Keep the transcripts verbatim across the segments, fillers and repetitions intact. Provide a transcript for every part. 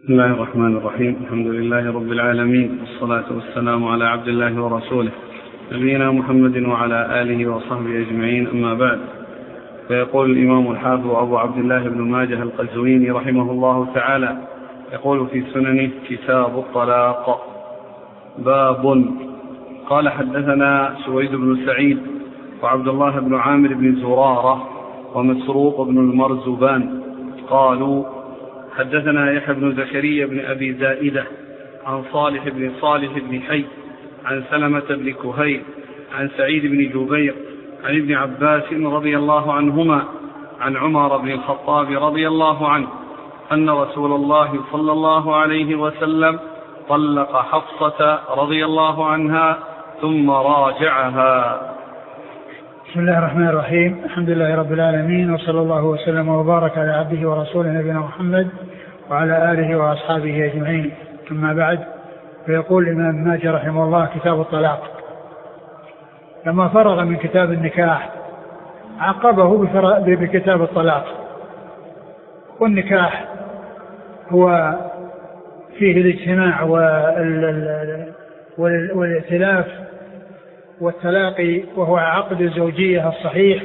بسم الله الرحمن الرحيم. الحمد لله رب العالمين، والصلاة والسلام على عبد الله ورسوله نبينا محمد وعلى آله وصحبه أجمعين، أما بعد. فيقول الإمام الحافظ أبو عبد الله بن ماجه القزويني رحمه الله تعالى، يقول في سننه: كتاب الطلاق. باب. قال: حدثنا سويد بن سعيد وعبد الله بن عامر بن زرارة ومسروق بن المرزبان قالوا: حدثنا يحيى بن زكريا بن أبي زائدة عن صالح بن صالح بن حي عن سلمة بن كهيل عن سعيد بن جبير عن ابن عباس رضي الله عنهما عن عمر بن الخطاب رضي الله عنه أن رسول الله صلى الله عليه وسلم طلق حفصة رضي الله عنها ثم راجعها. بسم الله الرحمن الرحيم. الحمد لله رب العالمين، وصلى الله وسلم وبارك على عبده ورسوله نبينا محمد وعلى آله وأصحابه أجمعين، أما بعد. فيقول الإمام ماجه رحمه الله: كتاب الطلاق. لما فرغ من كتاب النكاح عقبه بكتاب الطلاق. والنكاح هو فيه الاجتماع والائتلاف والتلاقي، وهو عقد الزوجية الصحيح،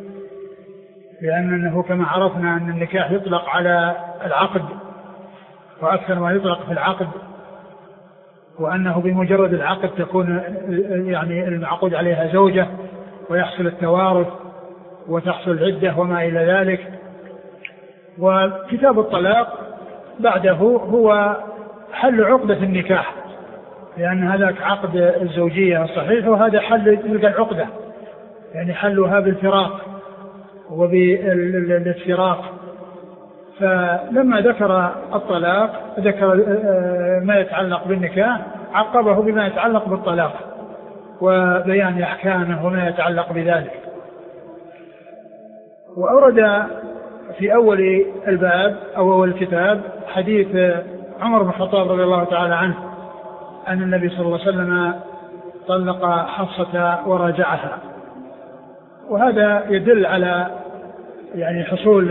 لأنه كما عرفنا أن النكاح يطلق على العقد وأكثر ما يطلق في العقد، وأنه بمجرد العقد تكون يعني المعقود عليها زوجة ويحصل التوارث وتحصل العدة وما إلى ذلك. وكتاب الطلاق بعده هو حل عقدة النكاح، لأن هذاك عقد الزوجية الصحيح، وهذا حل تلك العقدة، يعني حلها بالفراق وبالافتراق. فلما ذكر الطلاق ذكر ما يتعلق بالنكاح، عقبه بما يتعلق بالطلاق وبيان أحكامه وما يتعلق بذلك. وأورد في أول الباب أو أول الكتاب حديث عمر بن الخطاب رضي الله تعالى عنه أن النبي صلى الله عليه وسلم طلق حفصة وراجعها، وهذا يدل على يعني حصول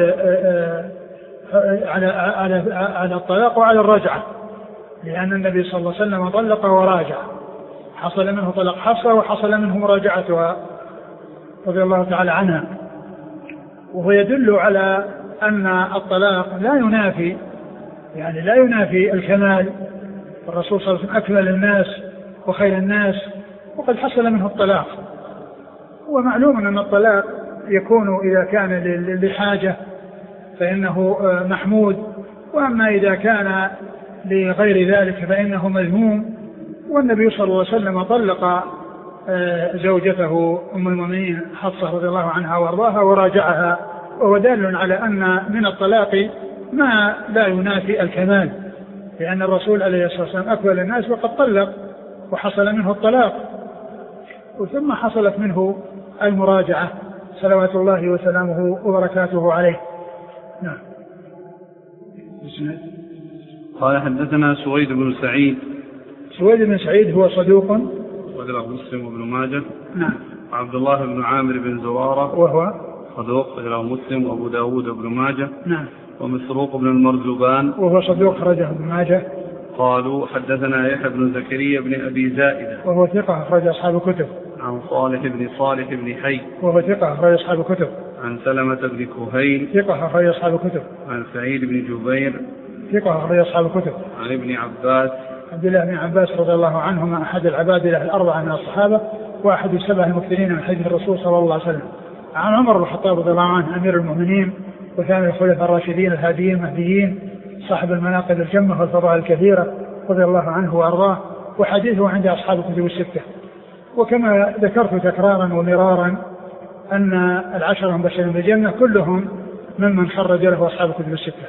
على على على الطلاق وعلى الرجعة، لأن النبي صلى الله عليه وسلم طلق وراجع، حصل منه طلاق حفصة وحصل منه مراجعتها رضي الله تعالى عنها. وهو يدل على أن الطلاق لا ينافي يعني لا ينافي الكمال. الرسول صلى الله عليه وسلم أكمل الناس وخير الناس، وقد حصل منه الطلاق. ومعلوم أن الطلاق يكون إذا كان لحاجة فإنه محمود، وأما إذا كان لغير ذلك فإنه مذموم. والنبي صلى الله عليه وسلم طلق زوجته أم المؤمنين حفصة رضي الله عنها وارضاها وراجعها، وهو دال على أن من الطلاق ما لا ينافي الكمال، لأن الرسول عليه الصلاة والسلام أكمل الناس وقد طلق وحصل منه الطلاق، وثم حصلت منه المراجعة صلوات الله وسلامه وبركاته عليه. نعم. قال: حدثنا سويد بن سعيد. سويد بن سعيد هو صدوق وله مسلم وابن ماجه. نعم. عبد الله بن عامر بن زرارة وهو صدوق وله مسلم وابو داود وابن ماجه. نعم. ومسروق بن المرزبان وهو صدوق خرجه ابن ماجه. قالوا: حدثنا يحيى بن زكريا بن أبي زائدة وهو ثقة أخرج أصحاب الكتب. عن صالح بن صالح بن حي وهو ثقة أخرج أصحاب الكتب. عن سلمة بن كهيل ثقة أخرج أصحاب الكتب. عن سعيد بن جبير ثقة أخرج أصحاب الكتب. عن ابن عباس عبد الله بن عباس رضي الله عنهما أحد العبادلة الأربعة من الصحابة، وأحد السبعة المكثرين من حديث الرسول صلى الله عليه وسلم. عن عمر بن الخطاب رضي الله عنه أمير المؤمنين وثاني الخلفاء الراشدين الهاديين المهديين، صاحب المناقب الجمة والفضائل الكثيرة رضي الله عنه وأرضاه، وحديثه عند أصحاب الكتب الستة. وكما ذكرت تكرارا ومرارا أن العشرة المبشرين بالجنة كلهم ممن خرج له أصحاب الكتب الستة.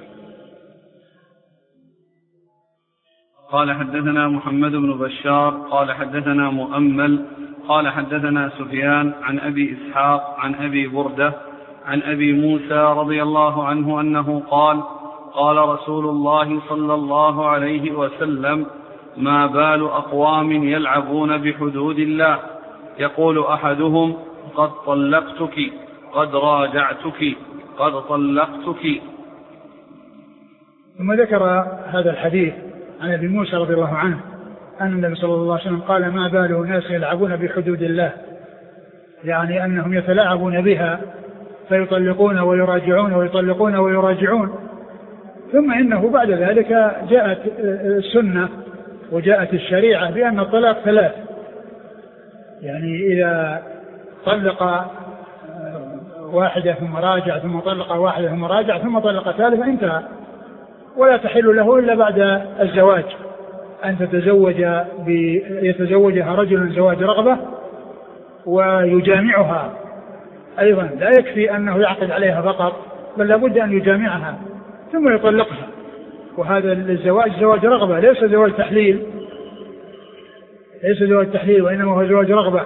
قال: حدثنا محمد بن بشار قال: حدثنا مؤمل قال: حدثنا سفيان عن أبي إسحاق عن أبي بردة عن أبي موسى رضي الله عنه أنه قال: قال رسول الله صلى الله عليه وسلم: ما بال أقوام يلعبون بحدود الله، يقول أحدهم: قد طلقتك، قد راجعتك، قد طلقتك. ثم ذكر هذا الحديث عن أبي موسى رضي الله عنه أن النبي صلى الله عليه وسلم قال: ما بال ناس يلعبون بحدود الله، يعني أنهم يتلاعبون بها فيطلقون ويراجعون ويطلقون ويراجعون. ثم إنه بعد ذلك جاءت السنة وجاءت الشريعة بأن الطلاق ثلاث، يعني إذا طلق واحدة ثم راجع ثم طلق واحدة ثم راجع ثم طلق ثالثة انتهى، ولا تحل له إلا بعد الزواج أن تتزوج يتزوجها رجل زواج رغبة ويجامعها أيضا، لا يكفي أنه يعقد عليها فقط بل لابد أن يجامعها ثم يطلقها. وهذا الزواج زواج رغبة ليس زواج تحليل، ليس زواج تحليل وإنما هو زواج رغبة.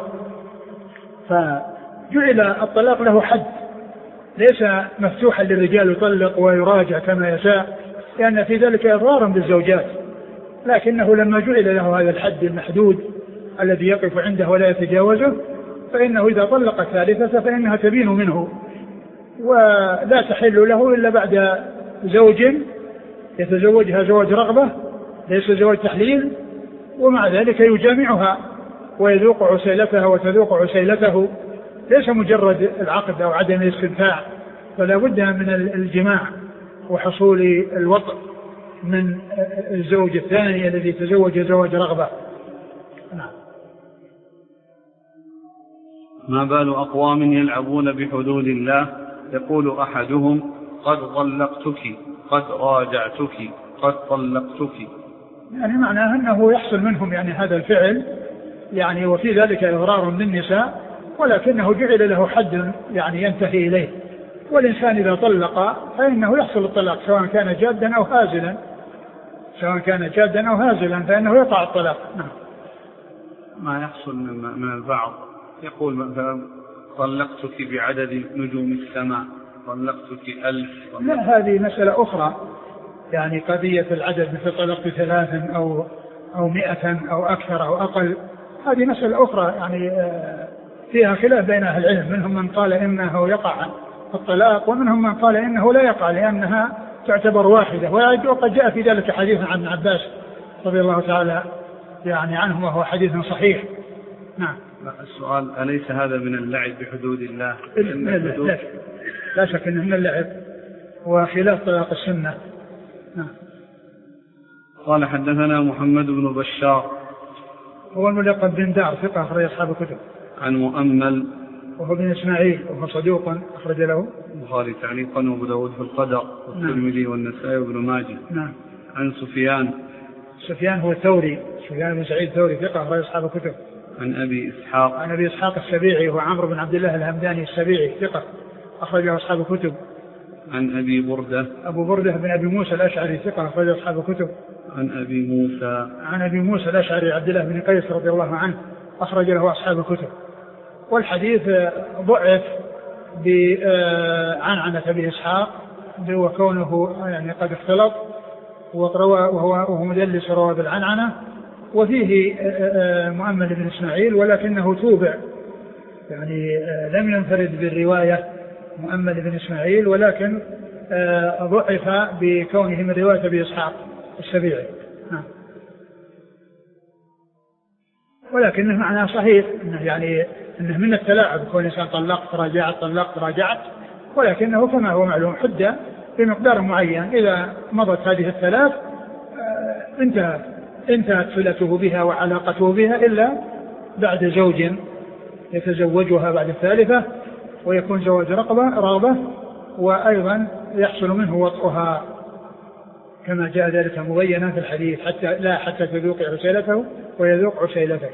فجعل الطلاق له حد، ليس مفتوحا للرجال يطلق ويراجع كما يشاء، لأن في ذلك إضرارا بالزوجات، لكنه لما جعل له هذا الحد المحدود الذي يقف عنده ولا يتجاوزه، فإنه إذا طلق الثالثة فإنها تبين منه ولا تحل له إلا بعد زوج يتزوجها زواج رغبة ليس زواج تحليل، ومع ذلك يجامعها ويذوق عسيلتها وتذوق عسيلته، ليس مجرد العقد أو عدم الاستمتاع، فلا بد من الجماع وحصول الوطء من الزوج الثاني الذي تزوج زواج رغبة. نعم. ما بال أقوام يلعبون بحدود الله يقول أحدهم: قد طلقتك، قد راجعتك، قد طلقتك. يعني معناه أنه يحصل منهم يعني هذا الفعل، يعني وفي ذلك إضرار بالنساء، ولكنه جعل له حد يعني ينتهي إليه. والإنسان إذا طلق فإنه يحصل الطلاق سواء كان جادا أو هازلا، سواء كان جادا أو هازلا فإنه يقع الطلاق. نعم. ما يحصل من البعض يقول مثلا: طلقتك بعدد نجوم السماء، طلقتك ألف. لا، هذه مسألة أخرى، يعني قضية العدد مثل طلقت ثلاثا أو أو مئة أو أكثر أو أقل، هذه مسألة أخرى يعني فيها خلاف بين أهل العلم، منهم من قال إنه يقع الطلاق ومنهم من قال إنه لا يقع لأنها تعتبر واحدة. وقد جاء في ذلك حديث عن ابن عباس رضي الله تعالى يعني عنه وهو حديث صحيح. نعم. السؤال: أليس هذا من اللعب بحدود الله؟ لا, لا, لا شك أنه من اللعب وخلاف طلاق السنة. نعم. قال: حدثنا محمد بن بشار هو الملقب بن دار، ثقة أخرج أصحاب الكتب. عن مؤمل وهو بن إسماعيل وهو صدوق أخرج له البخاري تعليقا وأبو داود في القدر والترمذي والنسائي وابن ماجه. نعم. عن سفيان سفيان هو الثوري، سفيان بن سعيد الثوري ثقة أخرج أصحاب الكتب. عن أبي إسحاق عن أبي إسحاق السبيعي وهو عمرو بن عبد الله الهمداني السبيعي ثقة أخرج أصحاب الكتب. عن أبي بردة أبو بردة بن أبي موسى الأشعري ثقة أخرج أصحاب الكتب. عن أبي موسى عن أبي موسى الأشعري عبد الله بن قيس رضي الله عنه أخرج له أصحاب الكتب. والحديث ضعف بعنعنة أبي إسحاق وكونه يعني قد اختلط وهو مدلس روى بالعنعنة، وفيه مؤمل بن إسماعيل ولكنه توبع، يعني لم ينفرد بالرواية مؤمل بن إسماعيل، ولكن ضعف بكونه من رواية أبي إسحاق السبيعي. ولكنه معناه صحيح، إنه يعني إنه من التلاعب، كون إنسان طلقت راجعت طلقت راجعت، ولكنه كما هو معلوم حدة بمقدار معين، إذا مضت هذه الثلاث انتهت انتهت صلته بها وعلاقته بها إلا بعد زوج يتزوجها بعد الثالثة ويكون زواج رغبة رغبة وأيضا يحصل منه وطئها كما جاء ذلك مبينا في الحديث، حتى لا حتى تذوق عسيلته ويذوق عسيلتك.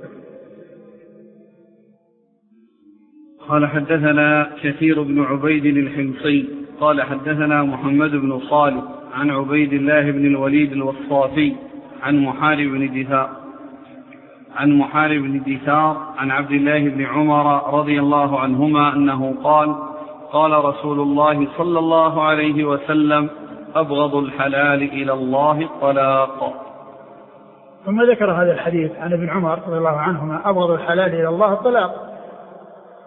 قال: حدثنا كثير بن عبيد الحمصي قال: حدثنا محمد بن صالح عن عبيد الله بن الوليد الوصافي عن محارب بن دثار عن محارب بن دثار عن عبد الله بن عمر رضي الله عنهما أنه قال: قال رسول الله صلى الله عليه وسلم: أبغض الحلال إلى الله الطلاق. ثم ذكر هذا الحديث عن ابن عمر رضي الله عنهما: أبغض الحلال إلى الله الطلاق.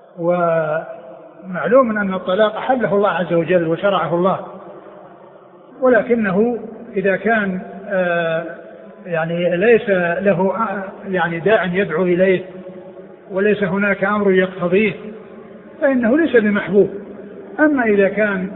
ومعلوم أن الطلاق حله الله عز وجل وشرعه الله، ولكنه إذا كان يعني ليس له يعني داع يدعو إليه وليس هناك أمر يقتضيه فإنه ليس بمحبوب. أما إذا كان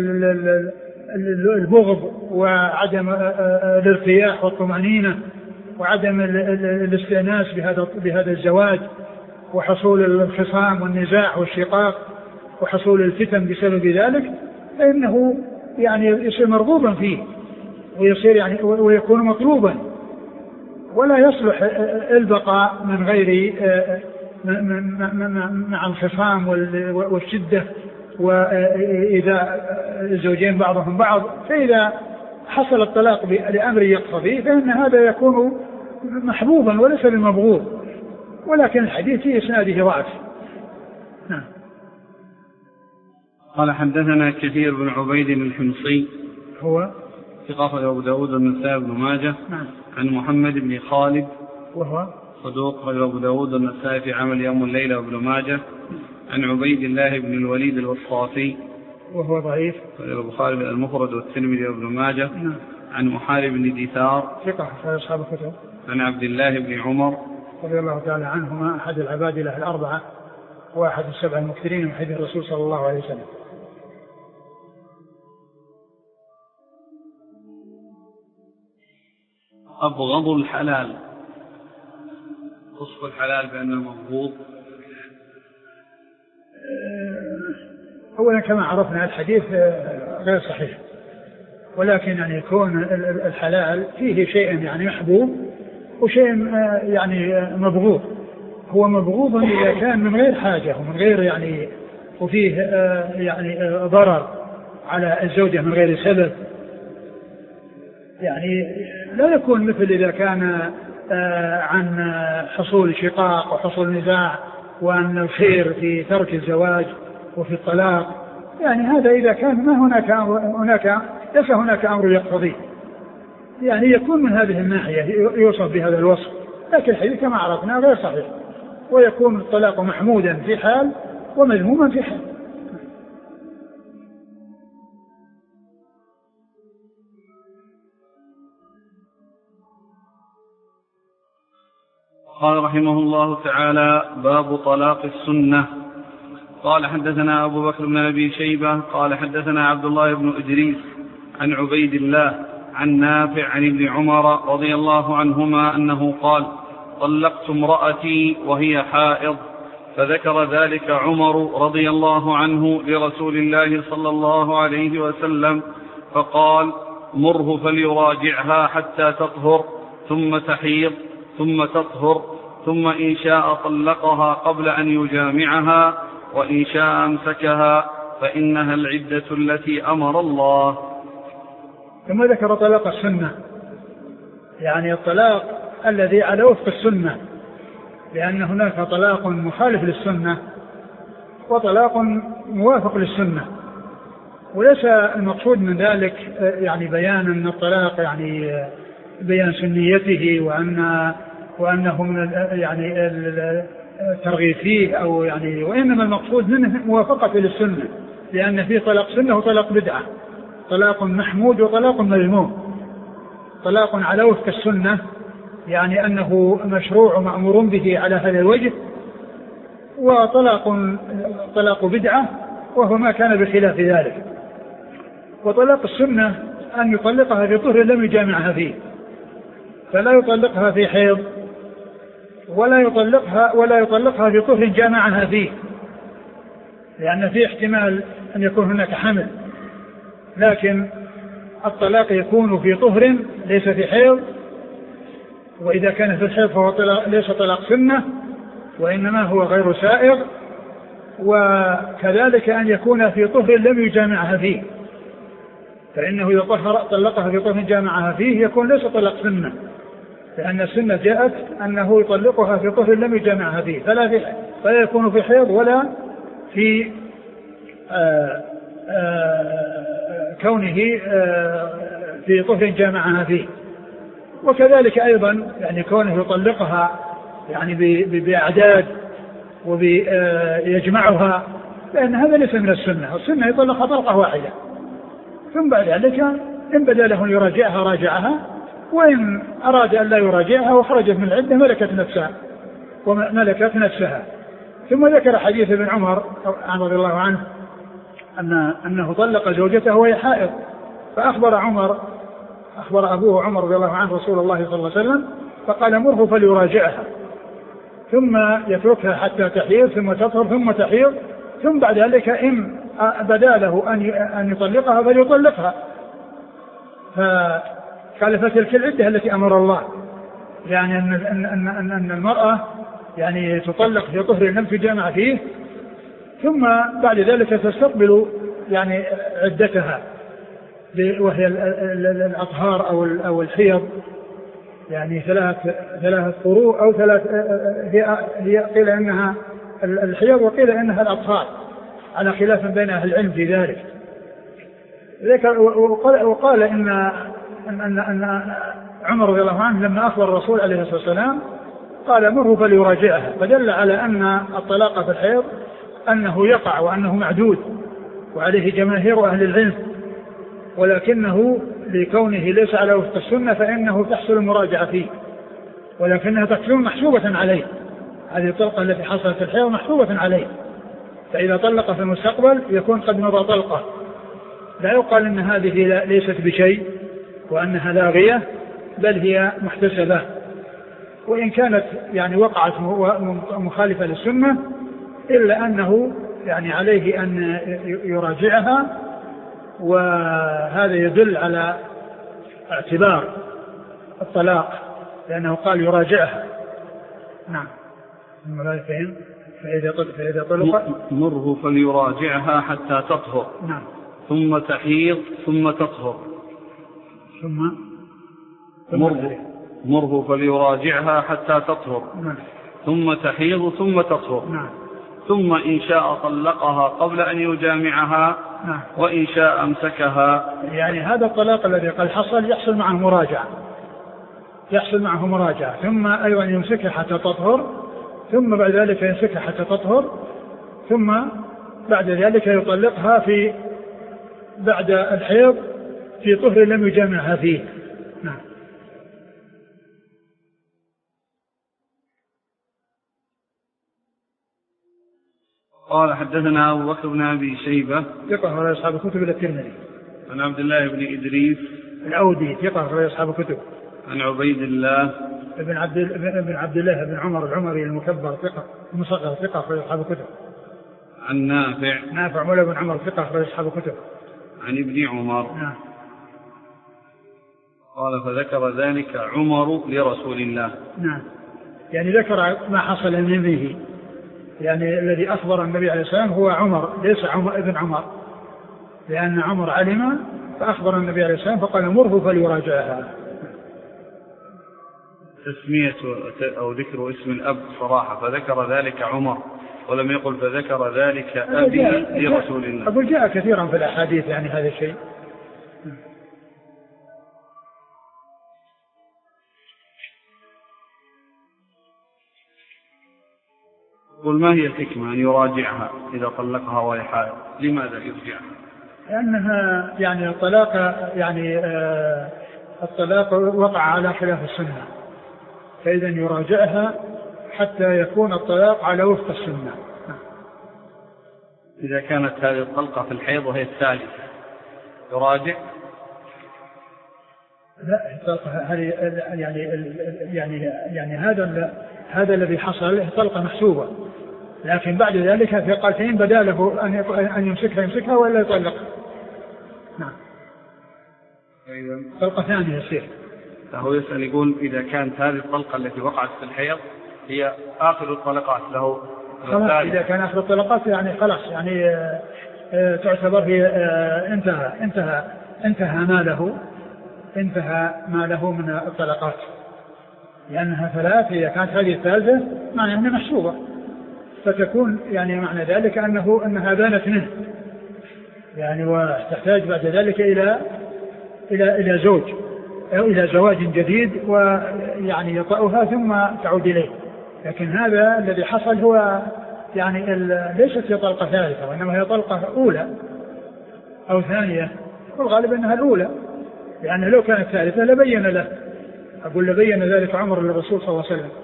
البغض وعدم الارتياح والطمأنينة وعدم الاستئناس بهذا بهذا الزواج وحصول الخصام والنزاع والشقاق وحصول الفتن بسبب ذلك فإنه يعني يصير مرغوبا فيه ويصير يعني ويكون مطلوبا، ولا يصلح البقاء من غير مع الخصام والشدة وإذا الزوجين بعضهم بعض. فإذا حصل الطلاق لأمر يقتضي فإن هذا يكون محبوبا وليس بمبغوض، ولكن الحديث في إسناده ضعف. نعم. قال حدثنا كثير بن عبيد الحمصي هو ثقة أبو داود والنسائي بن ماجه. نعم. عن محمد بن خالد وهو صدوق أبو داود والنسائي في عمل يوم الليلة وابن ماجه. عن عبيد الله بن الوليد الوصافي وهو ضعيف البخاري المفرد والترمذي وابن ماجه. نعم. عن محارب بن دثار ثقة في أصحاب الكتب. عن عبد الله بن عمر رضي الله تعالى عنهما أحد العباد له الأربعة واحد السبع المكثرين من حديث الرسول صلى الله عليه وسلم. أبغض الحلال، وصف الحلال بأنه مبغوض. أولا كما عرفنا الحديث غير صحيح، ولكن يعني يكون الحلال فيه شيء يعني محبوب وشيء يعني مبغوض. هو مبغوض إذا كان من غير حاجة ومن غير يعني وفيه يعني ضرر على الزوجة من غير سبب، يعني لا يكون مثل إذا كان عن حصول شقاق وحصول نزاع وأن الخير في ترك الزواج وفي الطلاق، يعني هذا إذا كان ما هناك هناك ليس هناك أمر يقتضيه، يعني يكون من هذه الناحية يوصف بهذا الوصف. لكن الحديث كما عرفنا غير صحيح، ويكون الطلاق محمودا في حال ومذموما في حال. قال رحمه الله تعالى: باب طلاق السنة. قال حدثنا أبو بكر بن أبي شيبة قال حدثنا عبد الله بن إدريس عن عبيد الله عن نافع عن ابن عمر رضي الله عنهما أنه قال: طلقت امرأتي وهي حائض، فذكر ذلك عمر رضي الله عنه لرسول الله صلى الله عليه وسلم فقال: مره فليراجعها حتى تطهر ثم تحيض ثم تطهر، ثم إن شاء طلقها قبل أن يجامعها، وإن شاء أمسكها، فإنها العدة التي أمر الله. ثم ذكر طلاق السنة، يعني الطلاق الذي على وفق السنة، لأن هناك طلاق مخالف للسنة وطلاق موافق للسنة، وليس المقصود من ذلك يعني بيان أن الطلاق يعني بيان سنيته وأن وأنه من يعني الترغيب فيه أو يعني، وإنما المقصود منه موافقة للسنة، لأن في طلاق سنة وطلاق بدعة، طلاق محمود وطلاق مذموم. طلاق على وفق السنة يعني أنه مشروع مأمور به على هذا الوجه، وطلاق طلاق بدعة وهو ما كان بخلاف ذلك. وطلاق السنة أن يطلقها في طهر لم يجامعها فيه، فلا يطلقها في حيض ولا يطلقها ولا يطلقها في طهر جامعها فيه، لأن في احتمال أن يكون هناك حمل، لكن الطلاق يكون في طهر ليس في حيض، وإذا كان في الحيض فهو طلاق ليس طلاق سنة وإنما هو غير سائغ. وكذلك أن يكون في طهر لم يجامعها فيه، فإنه إذا طلقها في طهر جامعها فيه يكون ليس طلاق سنة، لأن السنة جاءت أنه يطلقها في طهر لم يجامعها فيه، فلا, في فلا يكون في حيض ولا في آآ آآ كونه آآ في طهر جامعها فيه. وكذلك أيضا يعني كونه يطلقها يعني بأعداد ويجمعها، لأن هذا ليس من السنة. السنة يطلقها طلقة واحدة ثم بعد ذلك إن بدا له أن يراجعها راجعها، وإن أراد أن لا يراجعها وخرجت من العدة ملكت نفسها وملكت نفسها. ثم ذكر حديث ابن عمر رضي الله عنه أن أنه طلق زوجته وهي حائض، فأخبر عمر أخبر أبوه عمر رضي الله عنه رسول الله صلى الله عليه وسلم فقال مره فليراجعها، ثم يتركها حتى تحيض ثم تطهر ثم تحيض، ثم بعد ذلك إن بدا له أن يطلقها فليطلقها. فقال فتلك العدة التي أمر الله، يعني أن, أن, أن, أن المرأة يعني تطلق في طهر لم تجامع فيه، ثم بعد ذلك تستقبل يعني عدتها وهي الأطهار أو الحيض، يعني ثلاث ثلاث قروء أو ثلاث هي هي قيل إنها الحيض وقيل إنها الأطهار، على خلاف بين أهل العلم في ذلك. وقال, وقال إن أن أن أن عمر رضي الله عنه لما أخبر الرسول عليه الصلاة والسلام قال مره فليراجعها، فدل على أن الطلاق في الحيض أنه يقع وأنه معدود وعليه جماهير أهل العلم، ولكنه لكونه ليس على وفق السنة فإنه تحصل المراجعة فيه، ولكنها تكون محسوبة عليه. هذه الطلقة التي حصلت في الحيض محسوبة عليه، فإذا طلق في المستقبل يكون قد مضى طلقة، لا يقال إن هذه ليست بشيء وأنها لاغية، بل هي محتسبة، وإن كانت يعني وقعت مخالفة للسنة إلا أنه يعني عليه أن يراجعها، وهذا يدل على اعتبار الطلاق لأنه قال يراجعها. نعم. فإذا طلق مره فليراجعها حتى تطهر، نعم، ثم تحيض ثم تطهر، ثم مره مره فليراجعها حتى تطهر، نعم، ثم تحيض ثم تطهر، نعم، ثم إن شاء طلقها قبل أن يجامعها، نعم، وإن شاء أمسكها. يعني هذا الطلاق الذي قد حصل يحصل معه مراجعة يحصل معه مراجعة ثم أيضا يمسكها حتى تطهر، ثم بعد ذلك يمسكها حتى تطهر، ثم بعد ذلك يطلقها في بعد الحيض في طهر لم يجامعها فيه. نعم. قال حدثنا أبو بكر بن أبي شيبة ثقة ولا أصحاب الكتب إلا الترمذي. عن عبد الله بن إدريس العودي ثقة ولا أصحاب الكتب. عن عبيد الله ابن عبد ابن عبد الله بن عمر العمري المكبر ثقة مصغر ثقة ولا أصحاب الكتب. عن نافع نافع مولى بن عمر ثقة ولا أصحاب الكتب. عن ابن عمر. نعم. قال فذكر ذلك عمر لرسول الله. نعم. يعني ذكر ما حصل للنبي، يعني الذي أخبر النبي عليه السلام هو عمر ليس عمر ابن عمر، لأن عمر علم فأخبر النبي عليه السلام فقال مره فليراجعها. تسمية أو ذكر اسم الأب صراحة، فذكر ذلك عمر ولم يقل فذكر ذلك أبي لرسول الله. أقول جاء كثيرا في الأحاديث يعني هذا الشيء. قل ما هي الحكمة أن يراجعها إذا طلقها وهي حائض؟ لماذا يرجعها؟ لأنها يعني الطلاق يعني آه الطلاق وقع على خلاف السنة، فإذا يراجعها حتى يكون الطلاق على وفق السنة. إذا كانت هذه الطلقة في الحيض وهي الثالثة يراجع؟ لا الطلقة هذه يعني يعني يعني هذا هذا الذي حصل طلقة محسوبة، لكن بعد ذلك في قالتين بدا له أن أن يمسكها يمسكها ولا يطلقها. نعم. طلقة ثانية يصير. فهو يسأل يقول إذا كانت هذه الطلقة التي وقعت في الحيض هي آخر الطلقات له، خلاص إذا كان آخر الطلقات يعني خلاص يعني آه آه تعتبر هي آه انتهى انتهى انتهى ما له انتهى ما له من الطلقات، لأنها ثلاث. إذا كانت هذه الثالثة معنى أنها محسوبة، فتكون يعني معنى ذلك أنه أنها بانت منه يعني، وتحتاج بعد ذلك إلى إلى إلى زوج أو إلى زواج جديد ويعني يطأها ثم تعود إليه. لكن هذا الذي حصل هو يعني ليست هي طلقة ثالثة، وإنما هي طلقة أولى أو ثانية، والغالب أنها الأولى، لأنه لو كانت ثالثة لبين له، أقول لبين ذلك عمر للرسول صلى الله عليه وسلم.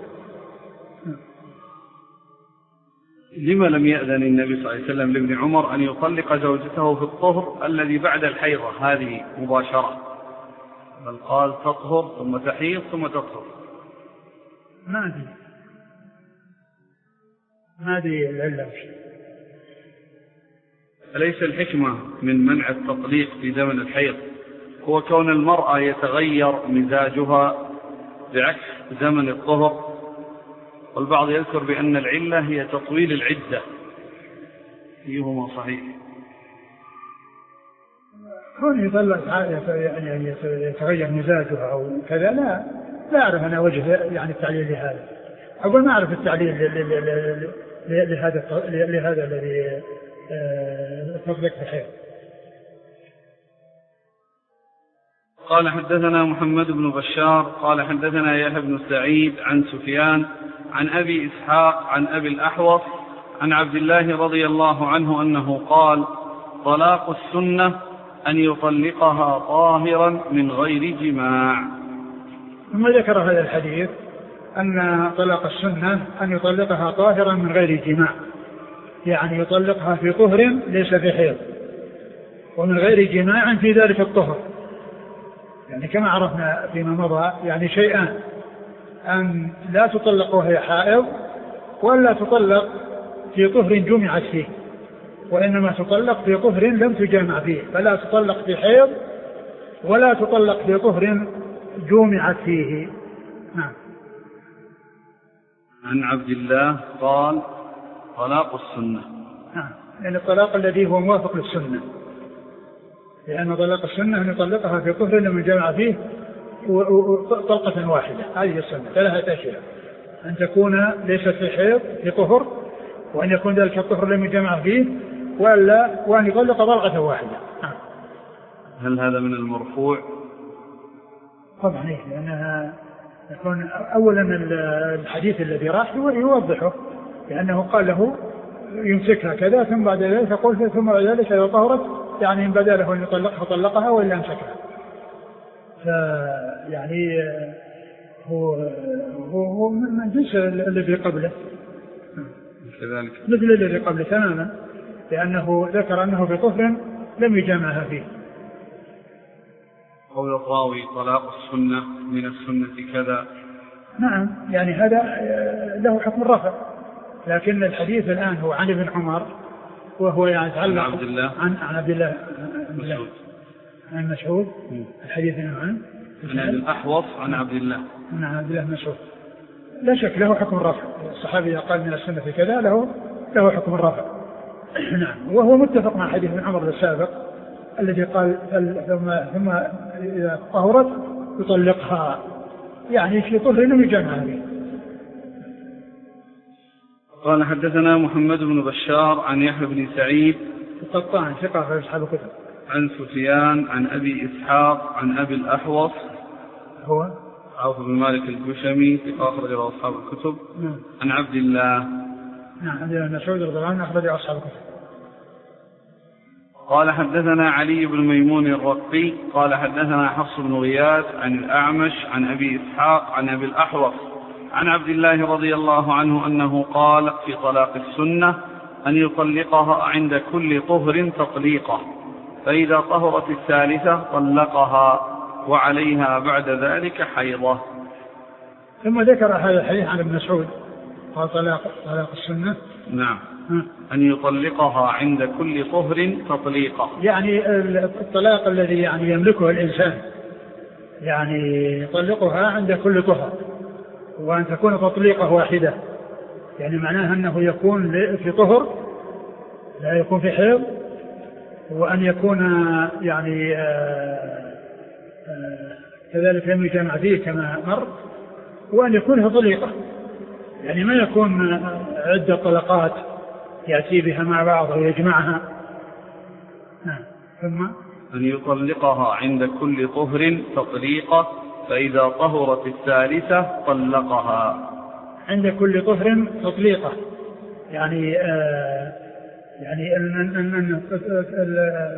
لما لم يأذن النبي صلى الله عليه وسلم لابن عمر أن يطلق زوجته في الطهر الذي بعد الحيضة هذه مباشرة، بل قال تطهر ثم تحيض ثم تطهر؟ ما أدري ما أدري العلة. أليس الحكمة من منع التطليق في زمن الحيض هو كون المرأة يتغير مزاجها بعكس زمن الطهر؟ والبعض يذكر بأن العلة هي تطويل العدة، أيهما صحيح؟ كون يطلق يعني يتغير مزاجها أو كذا لا لا أعرف أنا وجه يعني التعليل لهذا. أقول ما أعرف التعليل لهذا لهذا الذي تطلق في الحيض. قال حدثنا محمد بن بشار قال حدثنا يحيى بن سعيد عن سفيان عن أبي إسحاق عن أبي الأحوص عن عبد الله رضي الله عنه أنه قال طلاق السنة أن يطلقها طاهرا من غير جماع. ثم ذكر هذا الحديث أن طلاق السنة أن يطلقها طاهرا من غير جماع، يعني يطلقها في طهر ليس في حيض، ومن غير جماع في ذلك الطهر، يعني كما عرفنا فيما مضى يعني شيئان، أن لا تطلق وهي حائض ولا تطلق في طهر جمعت فيه، وإنما تطلق في طهر لم تجامع فيه، فلا تطلق في حيض ولا تطلق في طهر جمعت فيه. نعم. عن عبد الله قال طلاق السنة، نعم، يعني الطلاق الذي هو موافق للسنة، لأن طلاق السنة أن يطلقها في طهر لم يجامع فيه طلقة واحدة، هذه السنة ثلاثة أشياء: أن تكون ليست في حيض في طهر، وأن يكون ذلك الطهر لم يجمع فيه، ولا وأن يطلق طلقة واحدة. هل هذا من المرفوع؟ طبعا إيه، لأنها يكون أولا الحديث الذي راح يوضحه، لأنه قال له يمسكها كذا ثم بعد ذلك يقول ثم بعد ذلك إذا طهرت، يعني إن بدا له أن يطلقها طلقها وإلا أمسكها. يعني هو هو هو من جنس الذي قبله كذلك، مثل الذي قبله تماما، لأنه ذكر أنه في طهر لم يجامعها فيه. قول الراوي طلاق السنة من السنة كذا، نعم، يعني هذا له حكم الرفع، لكن الحديث الآن هو عن ابن عمر، وهو يعني يتعلق عن عبد الله عن عن عبد الله مسعود عن مسعود الحديث عن عن أبي الأحوص عن عبد الله عن عبد الله مسعود. لا شك له حكم الرفع، الصحابي قال من السنة كذا له له حكم الرفع. نعم، وهو متفق مع حديث ابن عمر السابق الذي قال ثم ثم إذا طهرت يطلقها، يعني في طهر لم يجامعها فيه. قال حدثنا محمد بن بشار عن يحيى بن سعيد القطان ثقة في أصحاب الكتب، عن سفيان عن أبي إسحاق عن أبي الأحوص هو عوف بن مالك الجشمي ثقة أخرجه أصحاب الكتب. نعم. عن عبد الله نعم عبد الله بن مسعود رضي الله عنه أخرجه أصحاب الكتب. قال حدثنا علي بن ميمون الرقي قال حدثنا حفص بن غياث عن الأعمش عن أبي إسحاق عن أبي الأحوص عن عبد الله رضي الله عنه أنه قال في طلاق السنة أن يطلقها عند كل طهر تطليقه، فإذا طهرت الثالثة طلقها وعليها بعد ذلك حيضة. ثم ذكر هذا الحديث عن ابن مسعود قال طلاق طلاق السنة، نعم، أن يطلقها عند كل طهر تطليقه، يعني الطلاق الذي يعني يملكه الإنسان، يعني يطلقها عند كل طهر، وأن تكون تطليقه واحدة، يعني معناها أنه يكون في طهر لا يكون في حيض، وأن يكون يعني آآ آآ كذلك لم يجمع فيه كما مر، وأن يكون في طليقة، يعني ما يكون عدة طلقات يأتي بها مع بعض ويجمعها. نعم. ثم أن يطلقها عند كل طهر تطليقة، فإذا طهرت الثالثة طلقها. عند كل طهر تطليقة، يعني آه يعني أن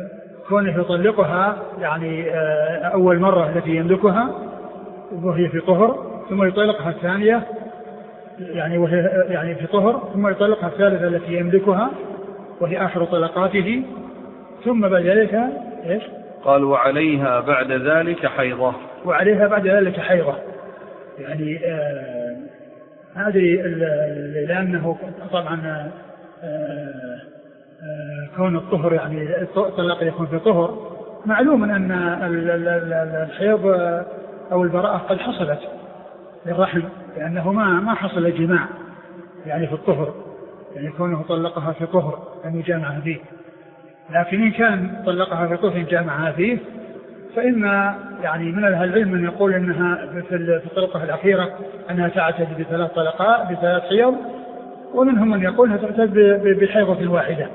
كونه يطلقها يعني أول مرة التي يملكها وهي في طهر، ثم يطلقها الثانية يعني وهي يعني في طهر، ثم يطلقها الثالثة التي يملكها وهي آخر طلقاته، ثم بعد ذلك إيش؟ قال وعليها بعد ذلك حيضة. وعليها بعد ذلك حيضة، يعني آه هذه لأنه طبعا آه آه كون الطهر يعني الطلاق يكون في طهر، معلوم أن الحيض أو البراءة قد حصلت للرحم، لأنه ما ما حصل جماع يعني في الطهر، يعني كونه طلقها في طهر أن يجامعها فيه. لكن إن كان طلقها في طهر جامعها فيه فإن يعني من أهل العلم من يقول أنها في الطلقة الأخيرة أنها تعتد بثلاث طلقات بثلاث حيض، ومنهم من يقول أنها تعتد بحيضة واحدة.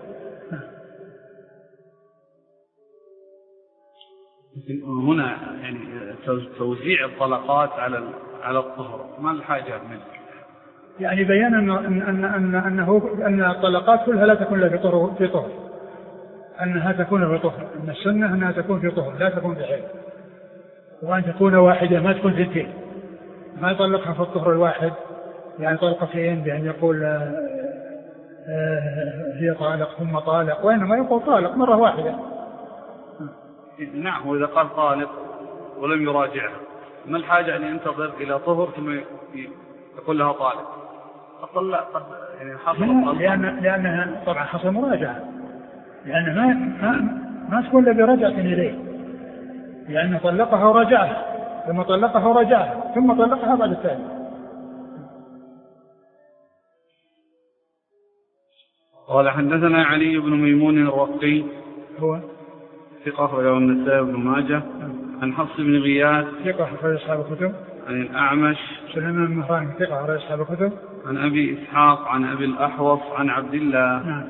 هنا يعني توزيع الطلقات على على الطهر ما الحاجة منه؟ يعني بيان أن أن أن أنه أن الطلقات كلها لا تكون إلا في طهر في طهر أنها تكون في طهر، أن السنة أنها تكون في طهر لا تكون في حيض، وأن تكون واحدة ما تكون ثنتين، ما يطلقها في الطهر الواحد يعني طلقتين بأن يقول هي طالق ثم طالق، وإنما يقول طالق مرة واحدة. نعم، وإذا قال طالق ولم يراجعها ما الحاجة أن ينتظر إلى طهر ثم يقول لها طالق؟ أطلق قد يعني حصل لأن لأنها طبعا حصل مراجعة، لأن ما ما ما تكون إلا برجعة إليه، لأنه طلقها ورجعها ثم طلقها ورجعها ثم طلقها بعد الثاني. قال حدثنا علي بن ميمون الرقي هو ثقة أخرجه النسائي بن ماجه عن حفص بن غياث ثقة أخرج أصحاب الكتب عن الأعمش سليمان بن مهران ثقة أخرج أصحاب الكتب عن أبي إسحاق عن أبي الأحوص عن عبد الله. نعم.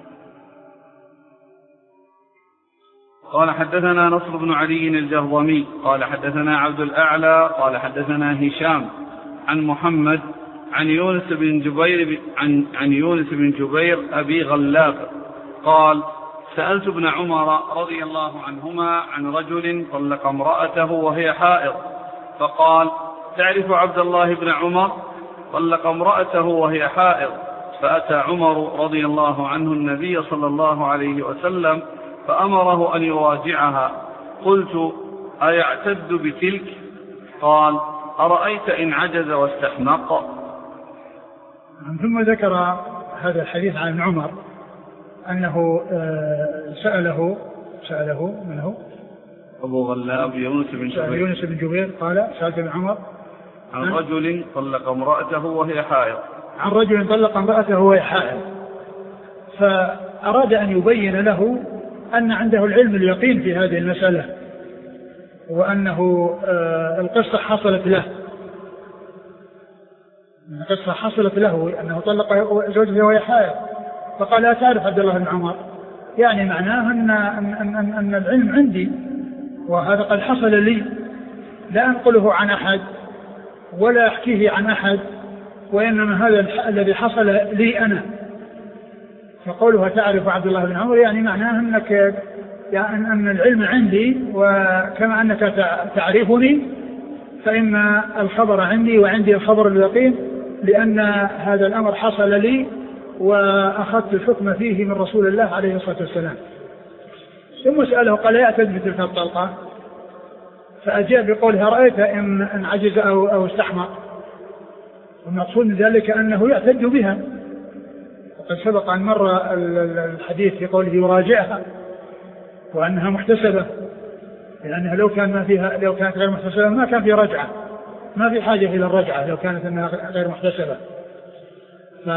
قال حدثنا نصر بن علي الجهضمي قال حدثنا عبد الأعلى قال حدثنا هشام عن محمد عن يونس بن جبير عن, عن يونس بن جبير أبي غلاب قال سألت ابن عمر رضي الله عنهما عن رجل طلق امرأته وهي حائض، فقال تعرف عبد الله بن عمر طلق امرأته وهي حائض، فأتى عمر رضي الله عنه النبي صلى الله عليه وسلم فأمره أن يراجعها، قلت أيعتد بتلك؟ قال أرأيت إن عجز واستحمق. ثم ذكر هذا الحديث عن عمر أنه سأله سأله من هو؟ أبو غلاب يونس بن جبير يونس بن جبير قال سألت ابن عمر عن رجل طلق امرأته وهي حائض عن رجل طلق امرأته وهي حائض، فأراد أن يبين له أن عنده العلم اليقين في هذه المسألة، وأنه القصة حصلت له القصة حصلت له أنه طلق زوجته وهي حائض، فقال لا تعرف عبد الله بن عمر، يعني معناه أن, أن, أن, أن العلم عندي وهذا قد حصل لي، لا أنقله عن أحد ولا أحكيه عن أحد، وإنما هذا الذي حصل لي أنا. فقولها تعرف عبد الله بن عمر يعني معناه أنك يعني أن العلم عندي، وكما أنك تعرفني فإن الخبر عندي وعندي الخبر اليقين، لأن هذا الأمر حصل لي وأخذت الحكم فيه من رسول الله عليه الصلاة والسلام. ثم سأله قال يعتد بتلك الطلقة، فأجاب بقولها رأيت إن, إن عجز أو, أو استحمق، والمقصود من ذلك أنه يعتد بها، وقد سبق أن مر الحديث في قوله يراجعها وأنها محتسبة، لأنها لو كان ما فيها لو كانت غير محتسبة ما كان في رجعة، ما في حاجة إلى الرجعة لو كانت أنها غير محتسبة. ف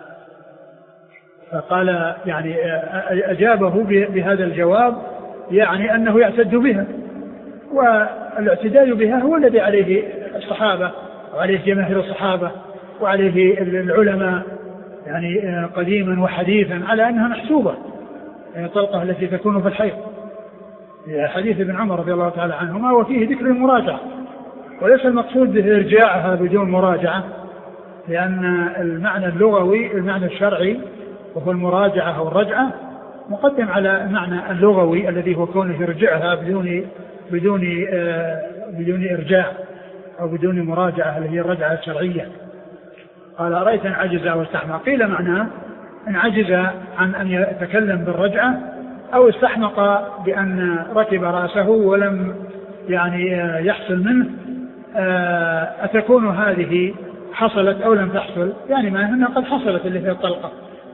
فقال يعني أجابه بهذا الجواب يعني أنه يعتد بها، والاعتداد بها هو الذي عليه الصحابة وعليه جماهير الصحابة وعليه العلماء يعني قديما وحديثا على أنها محسوبة، يعني الطلقة التي تكون في الحيض، حديث ابن عمر رضي الله تعالى عنهما وفيه ذكر المراجعة، وليس المقصود به إرجاعها بدون مراجعة، لأن المعنى اللغوي المعنى الشرعي وهو المراجعة أو الرجعة مقدم على المعنى اللغوي الذي هو كونه يرجعها بدون بدون آه بدون إرجاع أو بدون مراجعة اللي هي الرجعة الشرعية. قال أرأيت أن عجز أو استحمق، قيل معناه أن عجز عن أن يتكلم بالرجعة أو استحمق بأن ركب رأسه ولم يعني يحصل منه. أتكون هذه حصلت أو لم تحصل؟ يعني ما هنا قد حصلت اللي هي الطلقة.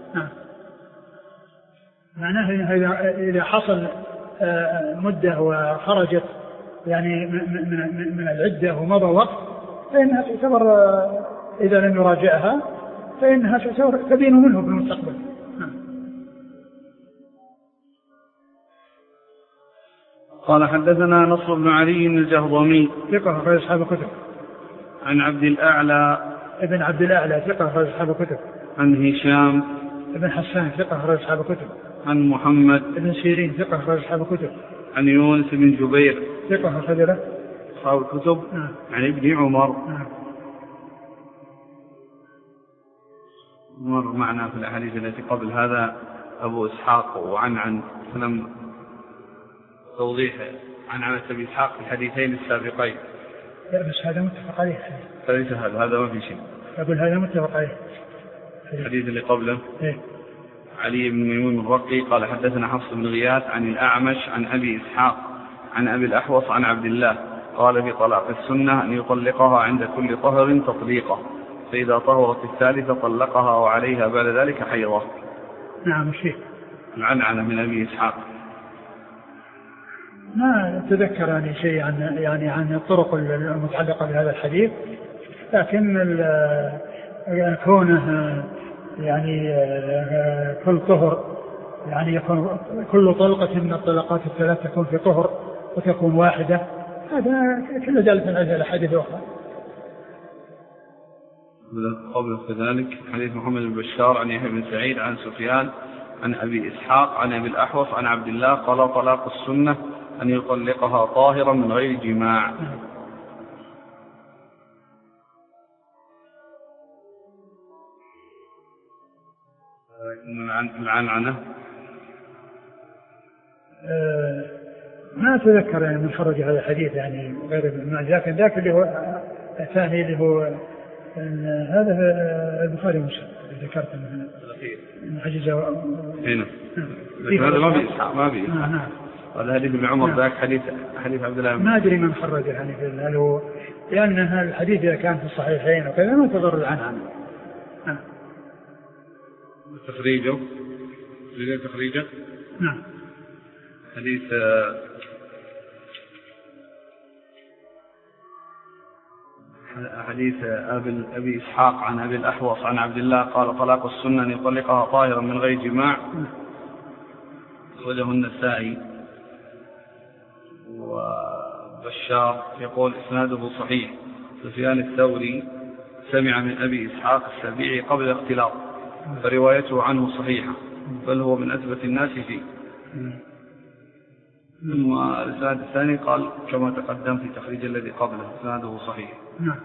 معناه إذا حصل مدة وخرجت يعني من العدة ومضى وقت فإنها تعتبر، إذا لم يراجعها فإنها تعتبر تبين منه في المستقبل. قال حدثنا نصر بن علي الجهضمي ثقة أخرج أصحاب الكتب. عن عبد الأعلى ابن عبد الأعلى ثقة أخرج أصحاب الكتب. عن هشام ابن حسان ثقة أخرج أصحاب الكتب. عن محمد ابن سيرين ثقة أخرج أصحاب الكتب. عن يونس بن جبير ثقة أخرج له أصحاب الكتب. نعم. عن ابن عمر. نعم. مر معنا في الأحاديث التي قبل هذا أبو إسحاق وعن عن لم توضيح عن عن أبي إسحاق في الحديثين السابقين. لا بس هذا متفق عليه. فليس هذا هذا ما في شيء. أقول هذا متفق عليه. الحديث اللي قبله إيه؟ علي بن ميمون الرقي قال حدثنا حفص بن غياث عن الأعمش عن أبي إسحاق عن أبي الأحوص عن عبد الله قال في طلاق السنة أن يطلقها عند كل طهر تطليقه، فإذا طهرت الثالثة طلقها وعليها بعد ذلك حيضة. نعم. الشيء العنعنة من أبي إسحاق ما تذكر يعني شيء عن يعني عن الطرق المتعلقة بهذا الحديث، لكن كونه يعني كل طهر يعني يكون كل طلقة من الطلقات الثلاث تكون في طهر وتكون واحدة، هذا كله دالة على الحديث الأخرى. قبل كذلك حديث محمد بن بشار عن يحيى بن سعيد عن سفيان عن أبي إسحاق عن أبي الأحوص عن عبد الله قال طلاق السنة أن يطلقها طاهرا من غير جماع. العنعنة أه ما أتذكر يعني من خرج هذا الحديث يعني غير ذاك ذاك اللي هو الثاني اللي هو هذا البخاري ومسلم ذكرت من عجزة هنا هذا ما بيسحق ما بيسحق نعم. هذا حديث ابن عمر ذاك حديث حديث عبد الله ما أدري من خرج يعني هل هو لأن هذا الحديث إذا كان في الصحيحين وكذا ما تضر عنه. نعم. تخريجه لذلك تخريجه نعم. حديث حديث أبي, أبي إسحاق عن أبي الأحوص عن عبد الله قال طلاق السنة أن يطلقها طاهرا من غير جماع، وله النسائي. وبشار يقول إسناده صحيح. سفيان الثوري سمع من أبي إسحاق السبيعي قبل الاختلاط فروايته عنه صحيحة، بل هو من أثبت الناس فيه. والإسناد الثاني قال كما تقدم في تخريج الذي قبله إسناده صحيح. نعم.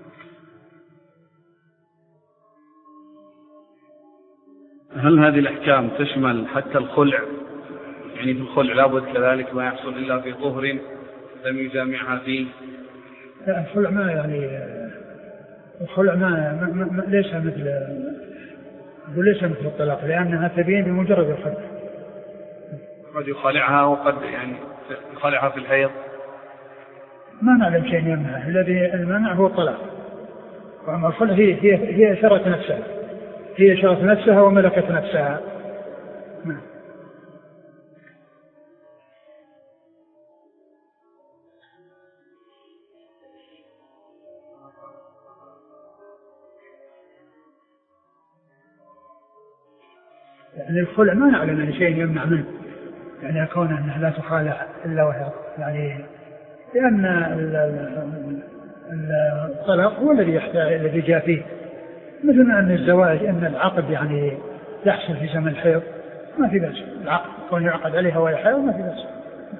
هل هذه الأحكام تشمل حتى الخلع؟ يعني في الخلع لابد كذلك ما يحصل إلا في طهر لم يجامعها فيه؟ لا الخلع ما يعني الخلع ما, ما, ما ليس مثل ليس مثل الطلاق، لأنها تبين بمجرد الخلع. قد يخلعها وقد يعني يخلعها في الحيض. ما نعلم شيء يمنع، الذي المنع هو الطلاق. وأما الخلع هي هي هي شرت نفسها هي شرت نفسها وملكت نفسها. نعم. يعني الخلع ما نعلم أن شيء يمنع منه، يعني يكون أنها لا تخالع إلا وهي يعني، لأن الطلاق هو الذي يحتاج الذي جاء فيه، مثل أن الزواج أن العقد يعني يحصل في زمن الحيض ما في بأس، العقد يكون يعقد عليها وهي حيض ما في بأس.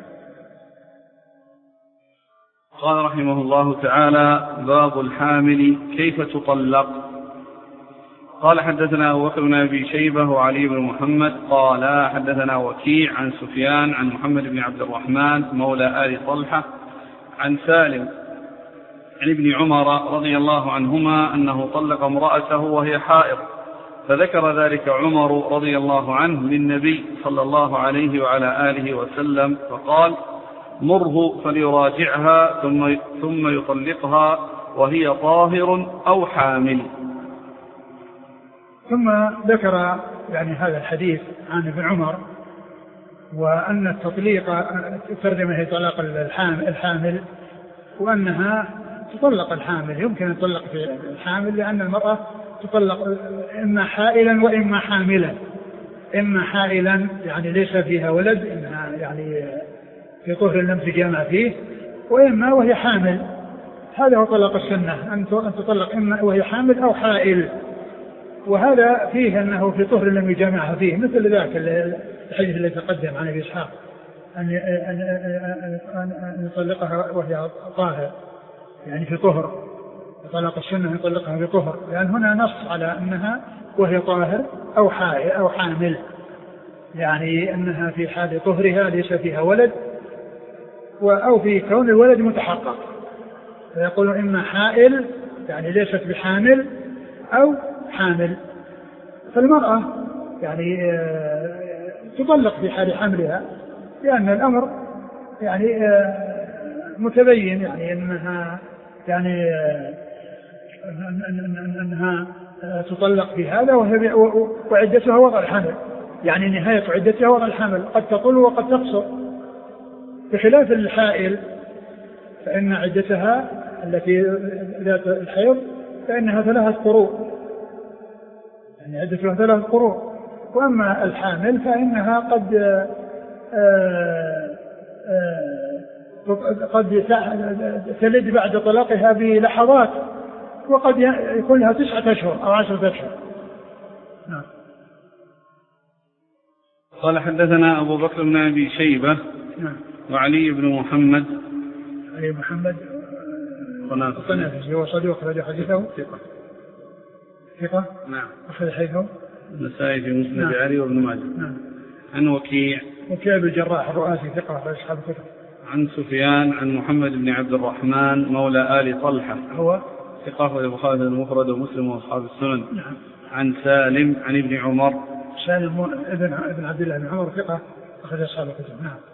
قال رحمه الله تعالى: باب الحامل كيف تطلق. قال حدثنا أبو بكر بن أبي شيبة وعلي بن محمد قال حدثنا وكيع عن سفيان عن محمد بن عبد الرحمن مولى آل طلحة عن سالم عن ابن عمر رضي الله عنهما أنه طلق امرأته وهي حائض، فذكر ذلك عمر رضي الله عنه للنبي صلى الله عليه وعلى آله وسلم فقال: مره فليراجعها ثم ثم يطلقها وهي طاهر أو حامل. ثم ذكر يعني هذا الحديث عن ابن عمر، وأن التطليق ترجمة هي طلاق الحامل، وأنها تطلق الحامل، يمكن أن تطلق في الحامل لأن المرأة تطلق إما حائلا وإما حاملا، إما حائلا يعني ليس فيها ولد إنها يعني في طهر لم تجامع فيه، وإما وهي حامل. هذا هو طلاق السنة، أن تطلق إما وهي حامل أو حائل، وهذا فيه أنه في طهر لم يجامعها فيه، مثل ذاك الحديث الذي تقدم عن أبي إسحاق أن أن يطلقها وهي طاهر يعني في طهر. طلاق السنة يطلقها في طهر، لأن هنا نص على أنها وهي طاهر أو حائل أو حامل، يعني أنها في حال طهرها ليس فيها ولد أو في كون الولد متحقق، فيقول إما حائل يعني ليست بحامل أو حامل. فالمرأة يعني تطلق في حال حملها، لأن الأمر يعني متبين، يعني أنها يعني أنها تطلق في هذا وعدتها وضع الحمل، يعني نهاية عدتها وضع الحمل، قد تطول وقد تقصر، بخلاف الحائل فإن عدتها التي ذات الحيض فإنها ثلاثة قروء، يعني عدتها ثلاثة قروء. وأما الحامل فإنها قد آآ آآ قد تلد بعد طلاقها بلحظات، وقد يكون لها تسعة أشهر أو عشرة أشهر. نعم. قال حدثنا أبو بكر بن أبي شيبة نعم. وعلي بن محمد علي بن محمد القنافسي هو صدوق أخرج حديثه ثقة ثقة نعم أخرج حديثه النسائي في مسند نعم. علي وابن ماجه نعم. عن وكيع وكيع بن الجراح الرؤاسي ثقة أخرج أصحاب الكتب. عن سفيان عن محمد بن عبد الرحمن مولى آل طلحة هو ثقة أخرج البخاري المفرد ومسلم وأصحاب السنن. نعم. عن سالم عن ابن عمر سالم ابن ابن عبد الله بن عمر ثقة أخرج أصحاب الكتب. نعم.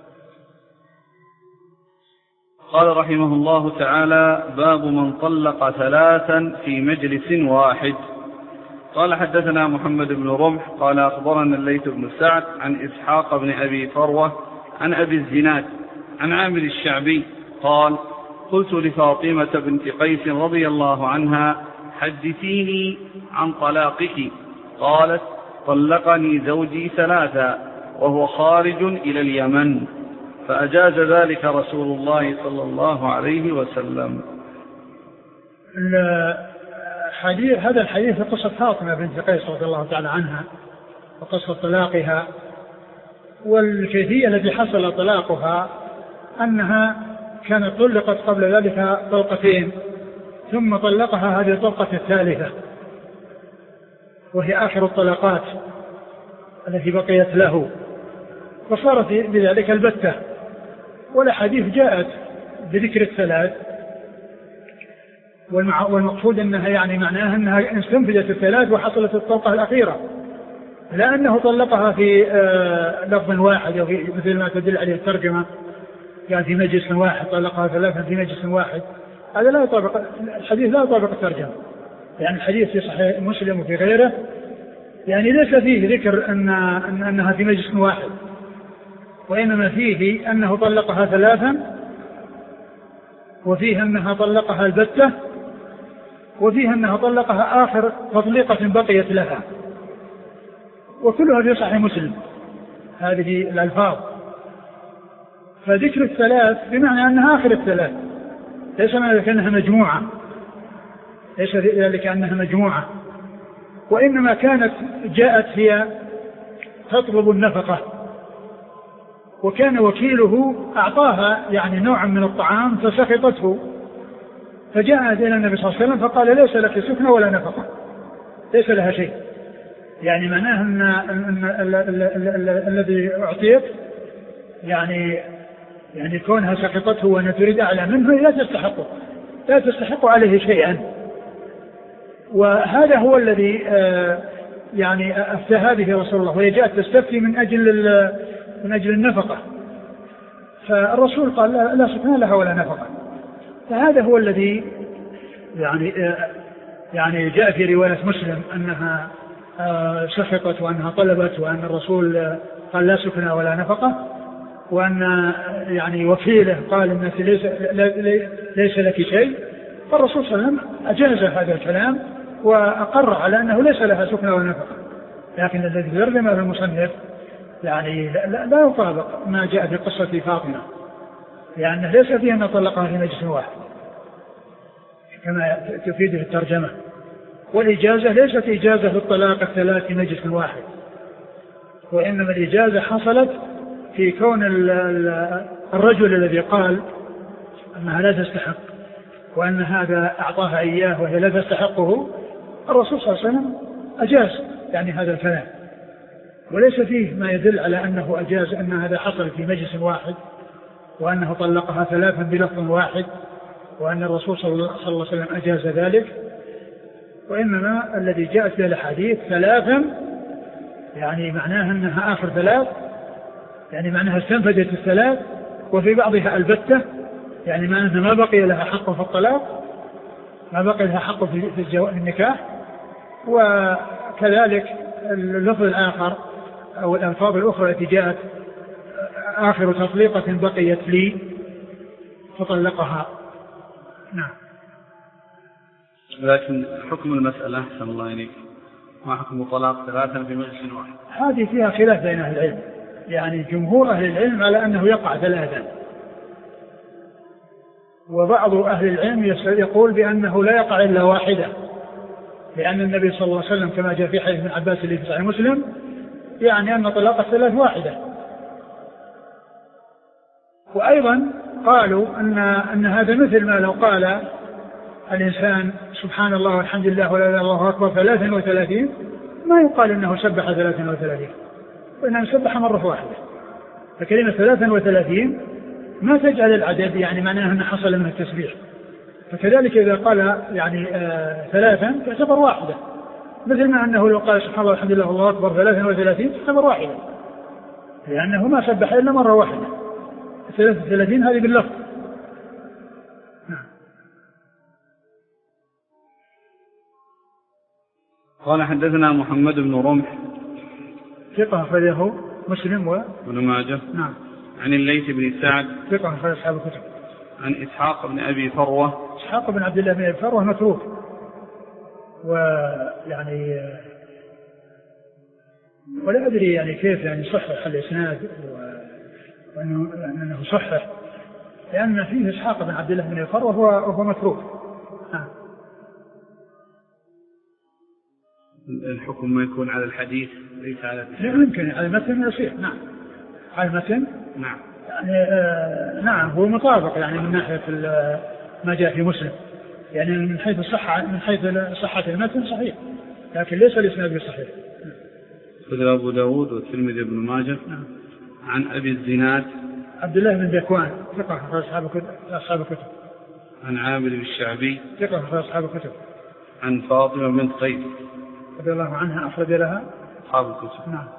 قال رحمه الله تعالى: باب من طلق ثلاثا في مجلس واحد. قال حدثنا محمد بن رمح قال أخبرنا الليث بن سعد عن إسحاق بن أبي فروة عن أبي الزناد عن عامر الشعبي قال: قلت لفاطمة بنت قيس رضي الله عنها: حدثيني عن طلاقك. قالت: طلقني زوجي ثلاثا وهو خارج إلى اليمن، فأجاز ذلك رسول الله صلى الله عليه وسلم. الحديث هذا الحديث في قصة فاطمة بنت قيس رضي الله تعالى عنها وقصة طلاقها، والكيفية التي حصل طلاقها أنها كانت طلقت قبل ذلك طلقتين، ثم طلقها هذه الطلقة الثالثة وهي آخر الطلقات التي بقيت له، فصارت بذلك البتة. والحديث جاءت بذكر الثلاث، والمقصود أنها يعني معناها أنها استنفذت الثلاث وحصلت الطلقة الأخيرة، لأنه طلقها في لفظ واحد، أو في مثل ما تدل عليه الترجمة، يعني في مجلس واحد طلقها ثلاثا في مجلس واحد. هذا لا يطابق الحديث، لا يطابق الترجمة، يعني الحديث في صحيح مسلم وفي غيره يعني ليس فيه ذكر أن أنها في مجلس واحد، وإنما فيه أنه طلقها ثلاثا، وفيه أنها طلقها البتة، وفيه أنها طلقها آخر تطليقة بقيت لها، وكلها في صحيح مسلم هذه الألفاظ. فذكر الثلاث بمعنى أنها آخر الثلاث، ليس معنى ذلك أنها مجموعة، ليس ذلك أنها مجموعة، وإنما كانت جاءت هي تطلب النفقة، وكان وكيله أعطاها يعني نوعا من الطعام فسخطته، فجاءت إلى النبي صلى الله عليه وسلم فقال: ليس لك سكنة ولا نفقة، ليس لها شيء، يعني معناه أن, أن الذي أعطيت يعني يعني كونها سقطته وأن تريد أعلى منه لا تستحقه لا تستحق عليه شيئا. وهذا هو الذي يعني أفتى به رسول الله، وهي جاءت تستفتي من أجل من أجل النفقة، فالرسول قال لا سكن لها ولا نفقة. فهذا هو الذي يعني يعني جاء في رواية مسلم أنها سخطت وأنها طلبت، وأن الرسول قال لا سكن ولا نفقة، وأن يعني وكيله قال إن ليس, ليس لك شيء. فالرسول صلى الله عليه وسلم أجاز هذا الكلام وأقر على أنه ليس لها سكن ولا نفقة. لكن الذي يرغم في المصنف يعني لا, لا يطابق ما جاء في قصة فاطمة، لأنه ليس فيه أن طلقها في مجلس واحد كما تفيده الترجمة، والإجازة ليست إجازة الطلاق الثلاث في مجلس واحد، وإنما الإجازة حصلت في كون الرجل الذي قال أنها لا تستحق وأن هذا أعطاها إياه وهي لا تستحقه. الرسول صلى الله عليه وسلم أجاز يعني هذا الكلام، وليس فيه ما يدل على أنه أجاز أن هذا حصل في مجلس واحد وأنه طلقها ثلاثا بلفظ واحد وأن الرسول صلى الله عليه وسلم أجاز ذلك. وإنما الذي جاءت به الحديث ثلاثا يعني معناها أنها آخر ثلاث، يعني معناها استنفذت الثلاث، وفي بعضها البتة يعني معناها ما بقي لها حق في الطلاق، ما بقي لها حق في النكاح. وكذلك اللفظ الآخر أو الألفاظ الأخرى التي جاءت آخر تطليقة بقيت لي فطلقها. نعم. لكن حكم المسألة أحسن الله إليك، ما حكم طلاق ثلاثا في مجلس واحد؟ هذه فيها خلاف بين أهل العلم، يعني جمهور أهل العلم على أنه يقع ثلاثا، وبعض أهل العلم يقول بأنه لا يقع إلا واحدة، لأن النبي صلى الله عليه وسلم كما جاء في حديث ابن عباس اللي في صحيح مسلم يعني أن طلاق الثلاث واحدة. وأيضا قالوا أن, أن هذا مثل ما لو قال الإنسان سبحان الله والحمد لله ولا إله إلا الله أكبر ثلاثا وثلاثين، ما يقال أنه سبح ثلاثا وثلاثين، وإنه سبح مرة واحدة. فكلمة ثلاثا وثلاثين ما تجعل العدد يعني معناه أنه حصل منه التسبيح، فكذلك إذا قال يعني آه ثلاثا تعتبر واحدة، مثل ما أنه لو قال سبحان الله والحمد لله والله أكبر ثلاثا وثلاثين تعتبر واحدة، لأنه ما سبح إلا مرة واحدة. ثلاثة وثلاثين هذه باللفظ. نعم. قال حدثنا محمد بن رمح ثقة أخرجه مسلم وابن ماجه. نعم. عن الليث بن سعد ثقة أخرج أصحاب الكتب. عن إسحاق بن أبي فروة إسحاق بن عبد الله بن أبي فروة متروك، ويعني ولا أدري يعني كيف يعني صحح الإسناد وأنه أنه صحح، لأن فيه إسحاق بن عبد الله بن أبي فروة وهو, وهو متروك. نعم. الحكم ما يكون على الحديث ليس على الحديث. يمكن على المتن يصير. نعم. على المتن. نعم. يعني آه نعم هو مطابق يعني من ناحية ما جاء في مسلم، يعني من حيث الصحة من حيث صحة المتن صحيح، لكن ليس الإسناد بصحيح. خذ أبو داود والترمذي بن ماجه. نعم. عن أبي الزناد عبد الله بن ذكوان ثقة أصحاب الكتب. عن عامر الشعبي ثقة أصحاب الكتب. عن فاطمة بنت قيس رضي الله عنها أخرج لها أصحاب الكتب. نعم.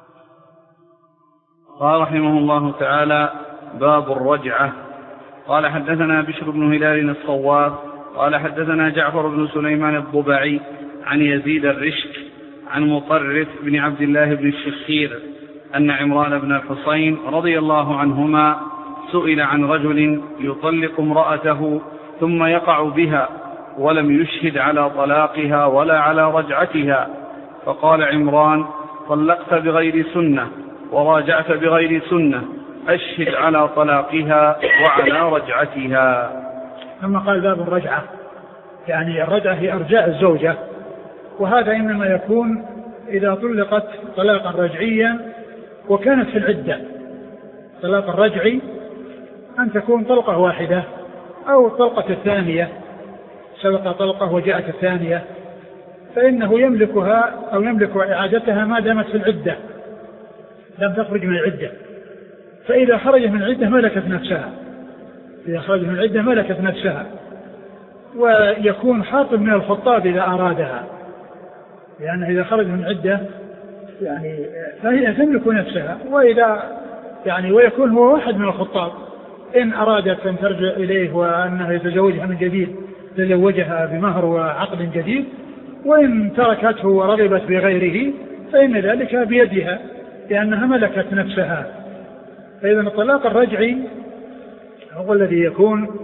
قال رحمه الله تعالى: باب الرجعة. قال حدثنا بشر بن هلال الصواف قال حدثنا جعفر بن سليمان الضبعي عن يزيد الرشك عن مطرف بن عبد الله بن الشخير أن عمران بن الحصين رضي الله عنهما سئل عن رجل يطلق امرأته ثم يقع بها ولم يشهد على طلاقها ولا على رجعتها، فقال عمران: طلقت بغير سنة وراجعت بغير سنة، أشهد على طلاقها وعلى رجعتها. ثم قال باب الرجعة، يعني الرجعة هي إرجاع الزوجة، وهذا إنما يكون إذا طلقت طلاقا رجعيا وكانت في العدة. طلاق الرجعي أن تكون طلقة واحدة أو طلقة الثانية، سبق طلقة وجاءت الثانية، فإنه يملكها أو يملك إعادتها ما دامت في العدة، لم تخرج من العدة. فإذا خرجت من العدة ملكت نفسها، إذا خرجت من العدة ملكت نفسها. ويكون حاطب من الخطاب إذا أرادها، لأن إذا خرج من العدة يعني فهي تملك نفسها. وإذا يعني ويكون هو واحد من الخطاب إن أرادت أن ترجع إليه وأنه يتزوجها من جديد تزوجها بمهر وعقد جديد، وإن تركته ورغبت بغيره فإن ذلك بيدها لأنها ملكت نفسها. فإذا الطلاق الرجعي هو الذي يكون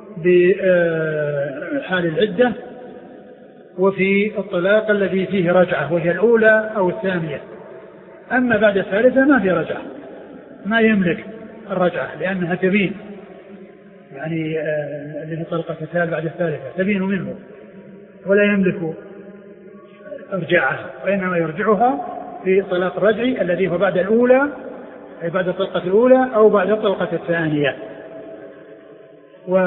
بحال العدة، وفي الطلاق الذي فيه رجعة وهي الأولى أو الثانية. أما بعد الثالثة ما في رجعة، ما يملك الرجعة لأنها تبين، يعني اللي طلقة الثالث بعد الثالثة تبين منه ولا يملك إرجاعها، وإنما يرجعها في الطلاق الرجعي الذي هو بعد الأولى، أي بعد الطلقة الأولى أو بعد الطلقة الثانية. و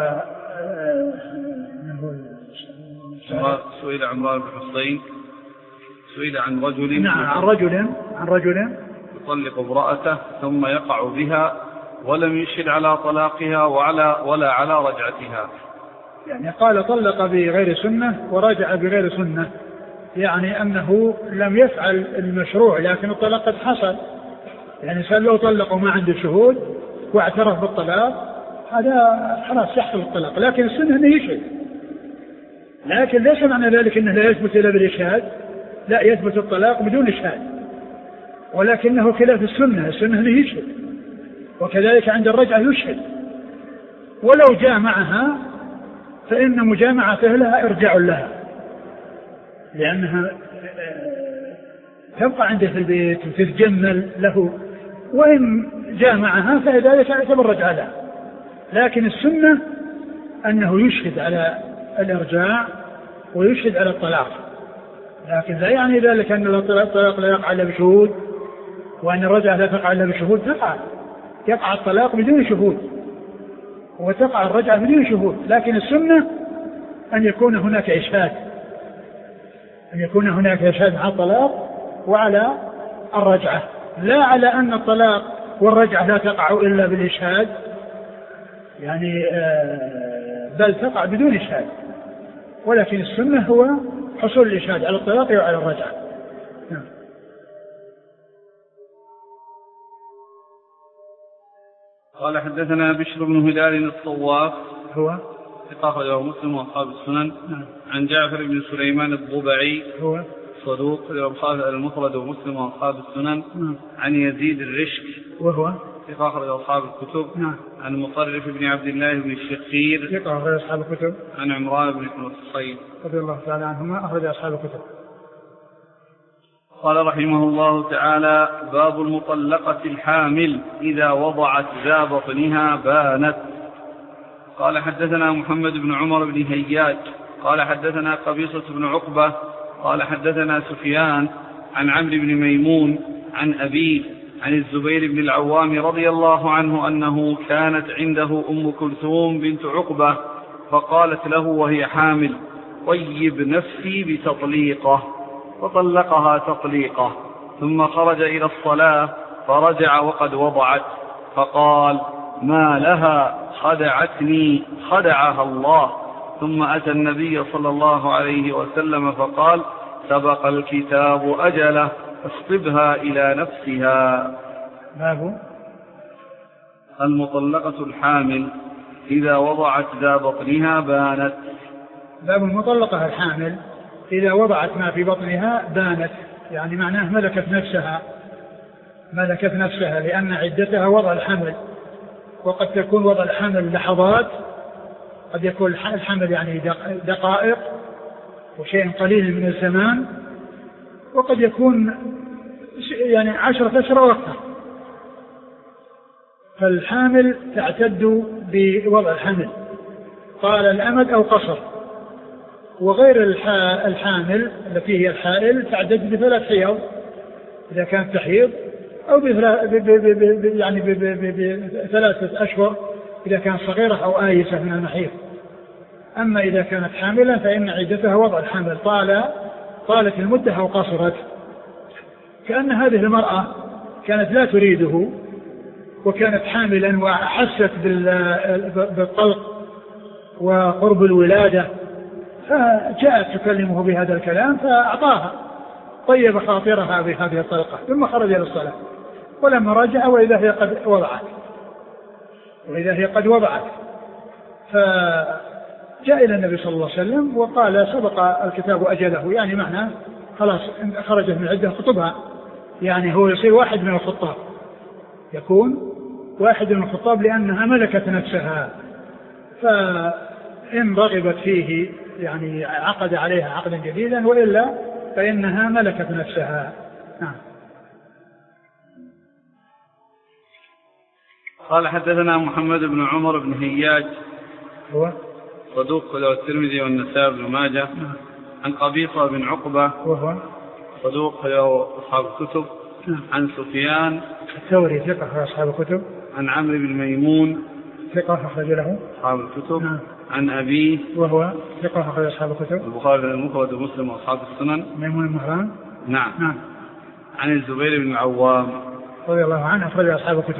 سئل عمران بن حصين سئل عن رجل نعم عن رجل عن رجل يطلق امرأته ثم يقع بها ولم يشهد على طلاقها وعلى ولا على رجعتها. يعني قال طلق بغير سنة ورجع بغير سنة، يعني أنه لم يفعل المشروع لكن الطلاق قد حصل. يعني سأل لو طلق وما عنده شهود واعترف بالطلاق هذا خلاص يحصل الطلاق، لكن السنة أنه يشهد. لكن ليس معنى ذلك أنه لا يثبت إلا بالإشهاد، لا، يثبت الطلاق بدون إشهاد، ولكنه خلاف السنة. السنة أنه يشهد، وكذلك عند الرجعة يشهد. ولو جامعها فإن مجامعته لها إرجاع لها، لأنها تبقى عنده في البيت وتتجمل له، وإن جامعها فذلك يعتبر رجعة لها. لكن السنة أنه يشهد على الإرجاع ويشهد على الطلاق، لكن لا يعني ذلك أن الطلاق لا يقع إلا بشهود وأن الرجعة لا تقع إلا بشهود. تقع يقع الطلاق بدون شهود وتقع الرجعة بدون شهود، لكن السنة أن يكون هناك إشهاد، أن يكون هناك إشهاد على الطلاق وعلى الرجعة، لا على أن الطلاق والرجعة لا تقع إلا بالإشهاد، يعني بل تقع بدون إشهاد. ولكن السنة هو حصول الإشهاد على الطلاق وعلى الرجعة. نعم. قال حدثنا بشر بن هلال الصواف هو ثقة أخرجه مسلم وأصحاب السنن. نعم. عن جعفر بن سليمان الضبعي هو صدوق المفرد ومسلم وأصحاب السنن. نعم. عن يزيد الرشك وهو ثقة أخرجه أصحاب الكتب. نعم. عن مطرف بن عبد الله بن الشخير ثقة أخرج أصحاب الكتب. عن عمران بن حصين رضي الله تعالى عنهما أخرج أصحاب الكتب. قال رحمه الله تعالى: باب المطلقة الحامل إذا وضعت ذا بطنها بانت. قال حدثنا محمد بن عمر بن هياج قال حدثنا قبيصة بن عقبة قال حدثنا سفيان عن عمرو بن ميمون عن أبيه عن الزبير بن العوام رضي الله عنه أنه كانت عنده أم كلثوم بنت عقبة فقالت له وهي حامل: طيب نفسي بتطليقه، فطلقها تطليقه، ثم خرج إلى الصلاة فرجع وقد وضعت، فقال: ما لها خدعتني خدعها الله. ثم أتى النبي صلى الله عليه وسلم فقال: سبق الكتاب أجله فاصطبها إلى نفسها. باب المطلقة الحامل إذا وضعت ذا بطنها بانت. باب المطلقة الحامل إذا وضعت ما في بطنها بانت، يعني معناه ملكت نفسها ملكت نفسها لأن عدتها وضع الحمل، وقد تكون وضع الحمل لحظات، قد يكون الحمل يعني دقائق وشيء قليل من الزمان، وقد يكون يعني عشرة أشهر وأكثر. فالحامل تعتد بوضع الحمل، قال الأمد أو قصر. وغير الحامل التي هي الحائل تعتد بثلاث حيض إذا كانت تحيض، أو يعني بثلاثة أشهر إذا كانت صغيرة أو آيسة من المحيض. أما إذا كانت حاملا فإن عدتها وضع الحمل طال طالت المدة أو قصرت، كأن هذه المرأة كانت لا تريده وكانت حاملا وأحست بالطلق وقرب الولادة، فجاءت تكلمه بهذا الكلام فأعطاها، طيب خاطرها بهذه الطلقة، ثم خرج إلى الصلاة، ولما رجع وإذا هي قد وضعت وإذا هي قد وضعت فجاء إلى النبي صلى الله عليه وسلم وقال سبق الكتاب أجله، يعني معناه خلاص خرجت من عدة خطبها، يعني هو يصير واحد من الخطاب، يكون واحد من الخطاب لأنها ملكت نفسها، فإن رغبت فيه يعني عقد عليها عقدا جديدا، وإلا فإنها ملكت نفسها. نعم. قال حدثنا محمد بن عمر بن هياج هو صدوق له الترمذي والنسائي بن ماجه. نعم. عن قبيصة بن عقبة وهو صدوق له أصحاب الكتب. نعم. عن سفيان الثوري ثقة في أصحاب الكتب. عن عمرو بن ميمون ثقة أخرج له أصحاب الكتب. نعم. عن أبيه وهو ثقة أخرج أصحاب الكتب. البخاري المفرد ومسلم وأصحاب السنن. ميمون المهران. نعم. نعم. عن الزبير بن العوام رضي الله عنه أخرج أصحاب الكتب.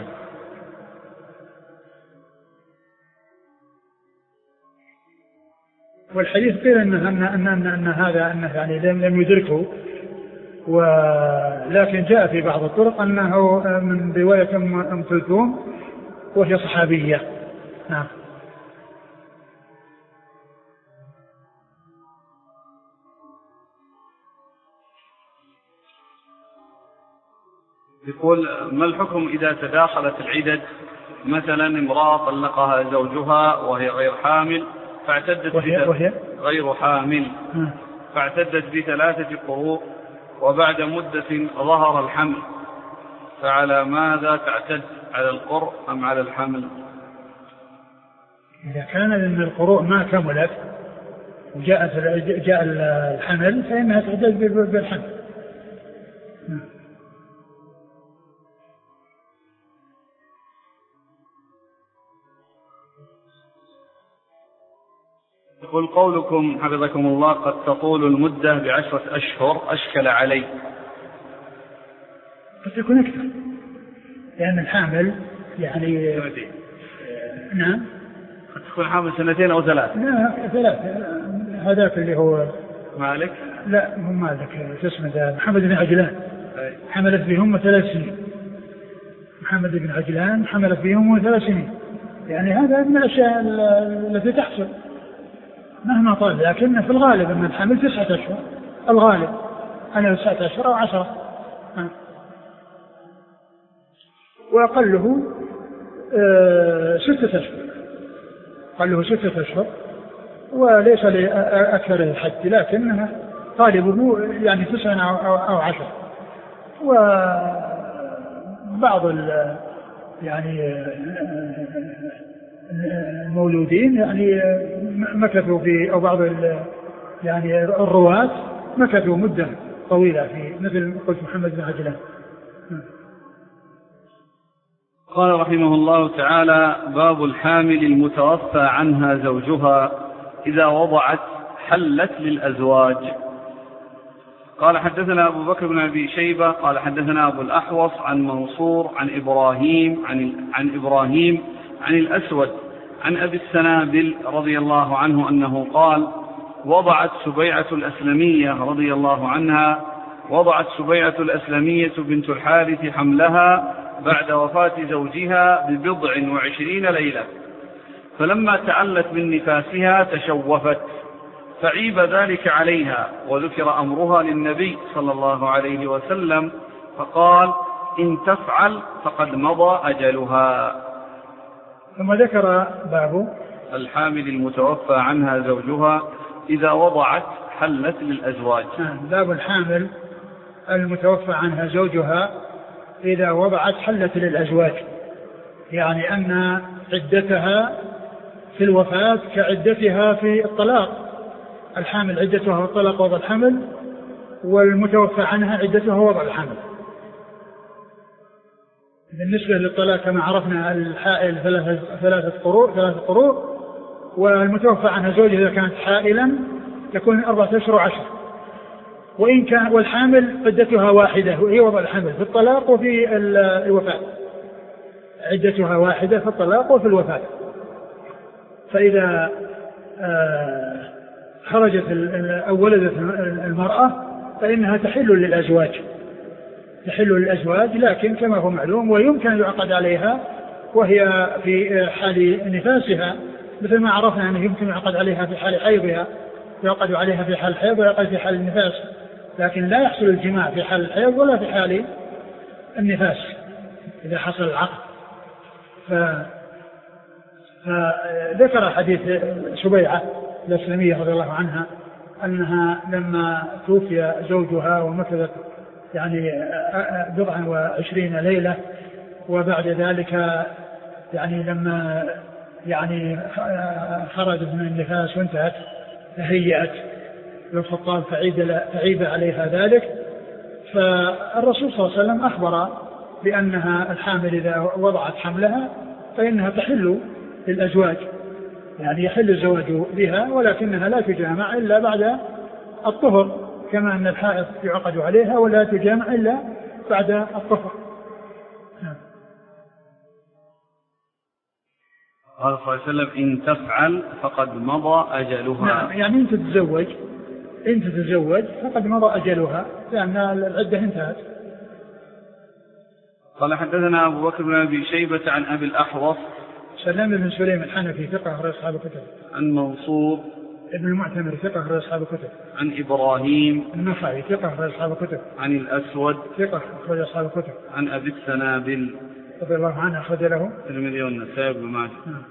والحديث قيل أن أن أن أن, أن هذا أنه يعني لم لم يدركه، ولكن جاء في بعض الطرق أنه من رواية أم كلثوم وهي صحابية. نعم. يقول ما الحكم إذا تداخلت العدد، مثلا امرأة طلقها زوجها وهي غير حامل فاعتدت وهي, وهي غير حامل م. فاعتدت بثلاثة قروء وبعد مدة ظهر الحمل، فعلى ماذا تعتد، على القرء أم على الحمل؟ إذا كان من القروء ما كملت وجاءت جاء الحمل فإنها تعتد بالحمل. م. يقول قولكم حفظكم الله قد تطول المدة بعشرة أشهر أشكل علي. قد تكون أكثر، لأن الحامل يعني سنتين. نعم. قد تكون حامل سنتين أو ثلاث. لا ثلاث. هذاك اللي هو مالك. لا مو مالك، اسمه ذا محمد بن عجلان. أي. حملت بهم ثلاث سنين. محمد بن عجلان حملت بهم ثلاث سنين، يعني هذا من الأشياء التي تحصل مهما طال، لكن في الغالب أن الحمل تسعة أشهر، الغالب أنا تسعة أشهر أو عشرة، وأقله آه ستة أشهر، أقله ستة أشهر، وليس لأكثر الحد، لكنها غالبه يعني تسعة أو, أو, أو عشر. وبعض ال يعني المولودين يعني مكثوا في أو بعض يعني الرواة مكثوا مدة طويلة في مثل قلت محمد بن عجلان. قال رحمه الله تعالى: باب الحامل المتوفى عنها زوجها إذا وضعت حلت للأزواج. قال حدثنا أبو بكر بن أبي شيبة قال حدثنا أبو الأحوص عن منصور عن إبراهيم عن, عن إبراهيم عن الأسود عن أبي السنابل رضي الله عنه أنه قال: وضعت سبيعة الأسلمية رضي الله عنها وضعت سبيعة الأسلمية بنت الحارث حملها بعد وفاة زوجها ببضع وعشرين ليلة، فلما تعلت من نفاسها تشوفت، فعيب ذلك عليها، وذكر أمرها للنبي صلى الله عليه وسلم فقال: إن تفعل فقد مضى أجلها. ثم ذكر باب الحامل المتوفى عنها زوجها إذا وضعت حلت للأزواج. باب الحامل المتوفى عنها زوجها إذا وضعت حلت للأزواج، يعني أن عدتها في الوفاة كعدتها في الطلاق. الحامل عدتها الطلاق وضع الحمل، والمتوفى عنها عدتها وضع الحمل. بالنسبة للطلاق كما عرفنا الحائل ثلاثة ثلاثة قروء ثلاثة قروء والمتوفى عنها زوجها إذا كانت حائلا تكون أربعة أشهر وعشر. وإن كان والحامل عدتها واحدة وهي وضع الحمل في الطلاق وفي الوفاة، عدتها واحدة في الطلاق وفي الوفاة. فإذا خرجت أو ولدت المرأة فإنها تحل للأزواج، تحل للأزواج، لكن كما هو معلوم ويمكن أن يعقد عليها وهي في حال نفاسها، مثل ما عرفنا أنه يمكن يعقد عليها في حال حيضها، يعقد عليها في حال الحيض ويعقد في حال النفاس، لكن لا يحصل الجماع في حال الحيض ولا في حال النفاس إذا حصل العقد. ف... فذكر حديث سبيعة الأسلمية رضي الله عنها أنها لما توفي زوجها ومكثت يعني بضعا وعشرين ليلة، وبعد ذلك يعني لما يعني خرجت من النفاس وانتهت تهيأت للخطاب فعيب عليها ذلك، فالرسول صلى الله عليه وسلم أخبر بأنها الحامل إذا وضعت حملها فإنها تحل للأزواج، يعني يحل الزواج بها، ولكنها لا تجامع إلا بعد الطهر، كما أن الحائض يعقد عليها ولا تجامع إلا بعد الطهر. قال صلى الله عليه وسلم إن تفعل فقد مضى أجلها. نعم، يعني إن تتزوج إن تتزوج فقد مضى أجلها لأن العدة انتهت. قال حدثنا أبو بكر بن أبي شيبة عن أبي الأحوص سلام بن سليم الحنفي ثقة أخرج أصحاب الكتب. عن منصور ابن المعتمر ثقة أخرج أصحاب الكتب. عن إبراهيم النخعي ثقة أخرج أصحاب الكتب. عن الأسود ثقة أخرج أصحاب الكتب. عن أبي السنابل رضي الله عنه أخرج له الترمذي والنسائي بن ماجه.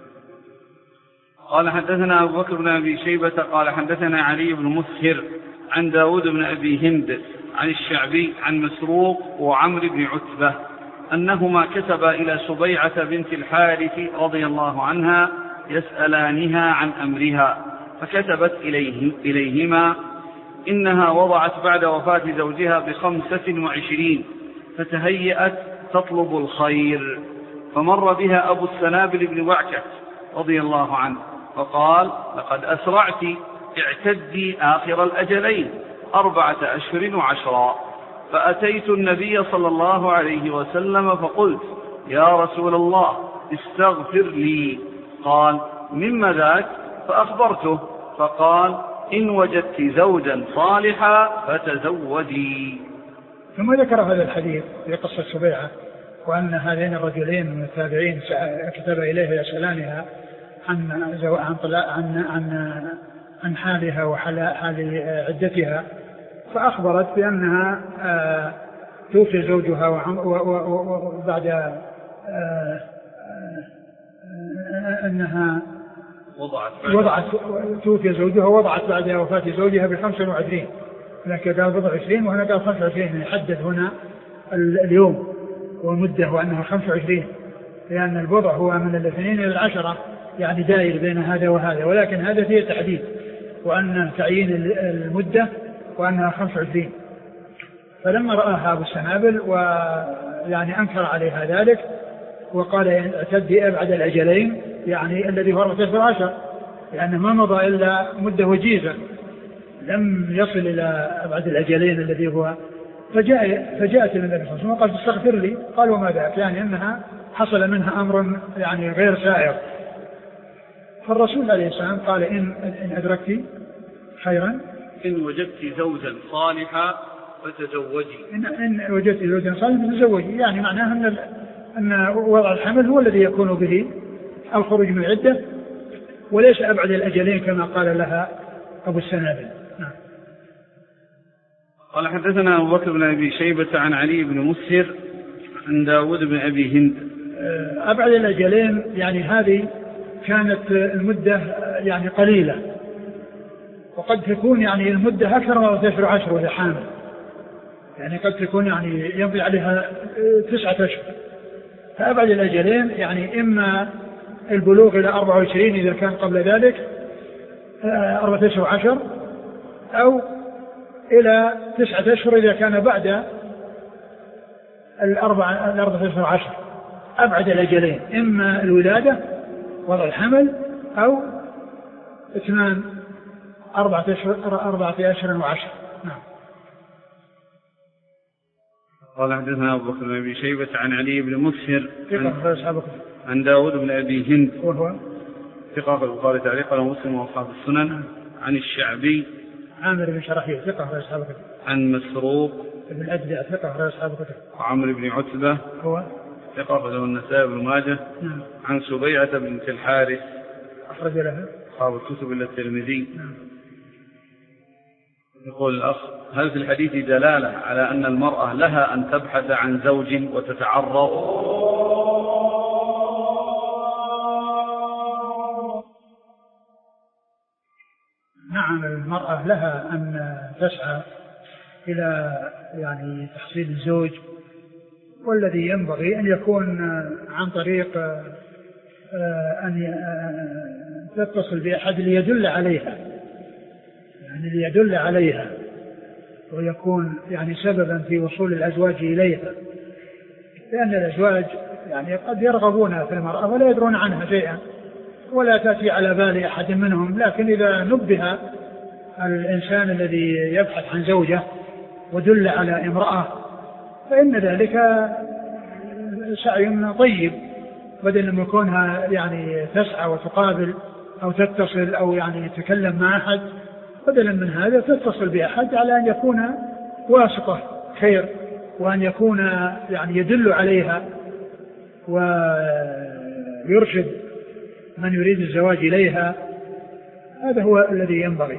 قال حدثنا أبو بكر بن أبي شيبة قال حدثنا علي بن مسهر عن داود بن أبي هند عن الشعبي عن مسروق وعمر بن عتبة أنهما كتبا إلى سبيعة بنت الحارث رضي الله عنها يسألانها عن أمرها، فكتبت إليه إليهما إنها وضعت بعد وفاة زوجها بخمسة وعشرين فتهيأت تطلب الخير، فمر بها أبو السنابل بن وعكة رضي الله عنه فقال لقد أسرعت، اعتدي آخر الأجلين أربعة أشهر وعشرا. فأتيت النبي صلى الله عليه وسلم فقلت يا رسول الله استغفر لي، قال مما ذاك؟ فأخبرته فقال إن وجدت زوجا صالحا فتزودي. ثم ذكر هذا الحديث في قصة سبيعة وأن هذين الرجلين من التابعين كتب إليها يسألانها عن عن عن عن, عن حالها وحال عدتها، فأخبرت بأنها توفي زوجها وبعد أنها وضعت وضعت توفي زوجها ووضعت بعد وفاة زوجها بخمسة وعشرين، لكن قال بضع عشرين وهنا قال خمسة وعشرين، يحدد هنا اليوم والمدة وأنها خمسة وعشرين، لأن البضع هو من الاثنين إلى العشرة، يعني دائر بين هذا وهذا، ولكن هذا فيه تحديد وأن تعيين المدة وأنها خمسة وعشرين. فلما رآها أبو السنابل ويعني أنكر عليها ذلك وقال اعتدي أبعد الأجلين، يعني الذي هو أربعة عشر عشر، لأنه ما مضى إلا مدة وجيزة لم يصل إلى أبعد الأجلين الذي هو. فجاء فجاءت النبي صلى الله عليه وسلم وقال استغفر لي، قال وما ذاك؟ يعني أنها حصل منها أمر يعني غير سائر. فالرسول عليه السلام قال إن, إن أدركت خيرا إن وجدت زوجا صالحا فتزوجي، إن, إن وجدت زوجا صالحا فتزوجي، يعني معناها أن, أن وضع الحمل هو الذي يكون به الخروج من العدة وليس أبعد الأجلين كما قال لها أبو السنابل. نعم. قال حدثنا أبو بكر بن أبي شيبة عن علي بن مسهر عن داود بن أبي هند. أبعد الأجلين يعني هذه كانت المدة يعني قليلة، وقد تكون يعني المدة أكثر من تسعة عشر وهي حامل، يعني قد تكون يعني يمضي عليها تسعة أشهر. فأبعد الأجلين يعني إما البلوغ إلى أربعة وعشرين إذا كان قبل ذلك أربعة عشر وعشر، أو إلى تسعة أشهر إذا كان بعد الأربعة الأربعة عشر وعشر. أبعد الأجلين إما الولادة وضع الحمل أو اثنان أربعة أشهر أربعة أشهر وعشر. نعم. قال حدثنا أبو بكر بن أبي شيبة عن علي بن مسهر عن, عن داود بن أبي هند وهو ثقة في البخاري تعليقا ومسلم وأصحاب السنن. عن الشعبي عامر بن شرحيل ثقة في أصحاب الكتب. عن مسروق بن أجدع ثقة في أصحاب الكتب. وعمرو بن عتبة هو ثقة في النسائي بن ماجه. نعم. عن سبيعة بنت الحارث أخرج لها أصحاب الكتب إلا الترمذي. نعم. يقول الأخ: هل في الحديث دلالة على أن المرأة لها أن تبحث عن زوج وتتعرض؟ نعم، المرأة لها أن تسعى إلى يعني تحصيل الزوج، والذي ينبغي أن يكون عن طريق أن تتصل بأحد ليدل عليها، يعني ليدل عليها ويكون يعني سببا في وصول الأزواج إليها، لأن الأزواج يعني قد يرغبون في المرأة ولا يدرون عنها شيئا ولا تأتي على بال أحد منهم، لكن إذا نبه الإنسان الذي يبحث عن زوجة ودل على امرأة فإن ذلك سعي طيب، بدل من يكونها يعني تسعى وتقابل أو تتصل أو يعني تتكلم مع أحد، بدلا من هذا تتصل بأحد على أن يكون واسطة خير، وأن يكون يعني يدل عليها ويرشد من يريد الزواج إليها. هذا هو الذي ينبغي.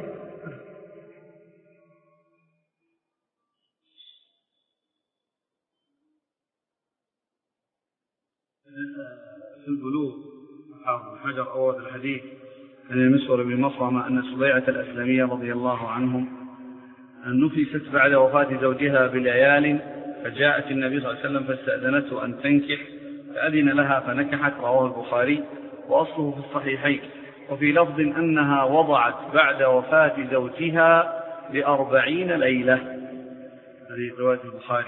في البلوغ حافظ حجر أورد الحديث عن المسور بن مخرمة أن سبيعة الأسلمية رضي الله عنهم أن نفست بعد وفاة زوجها بليال، فجاءت النبي صلى الله عليه وسلم فاستأذنته أن تنكح فأذن لها فنكحت، رواه البخاري وأصله في الصحيحين. وفي لفظ أنها وضعت بعد وفاة زوجها بأربعين ليلة، هذه رواية البخاري.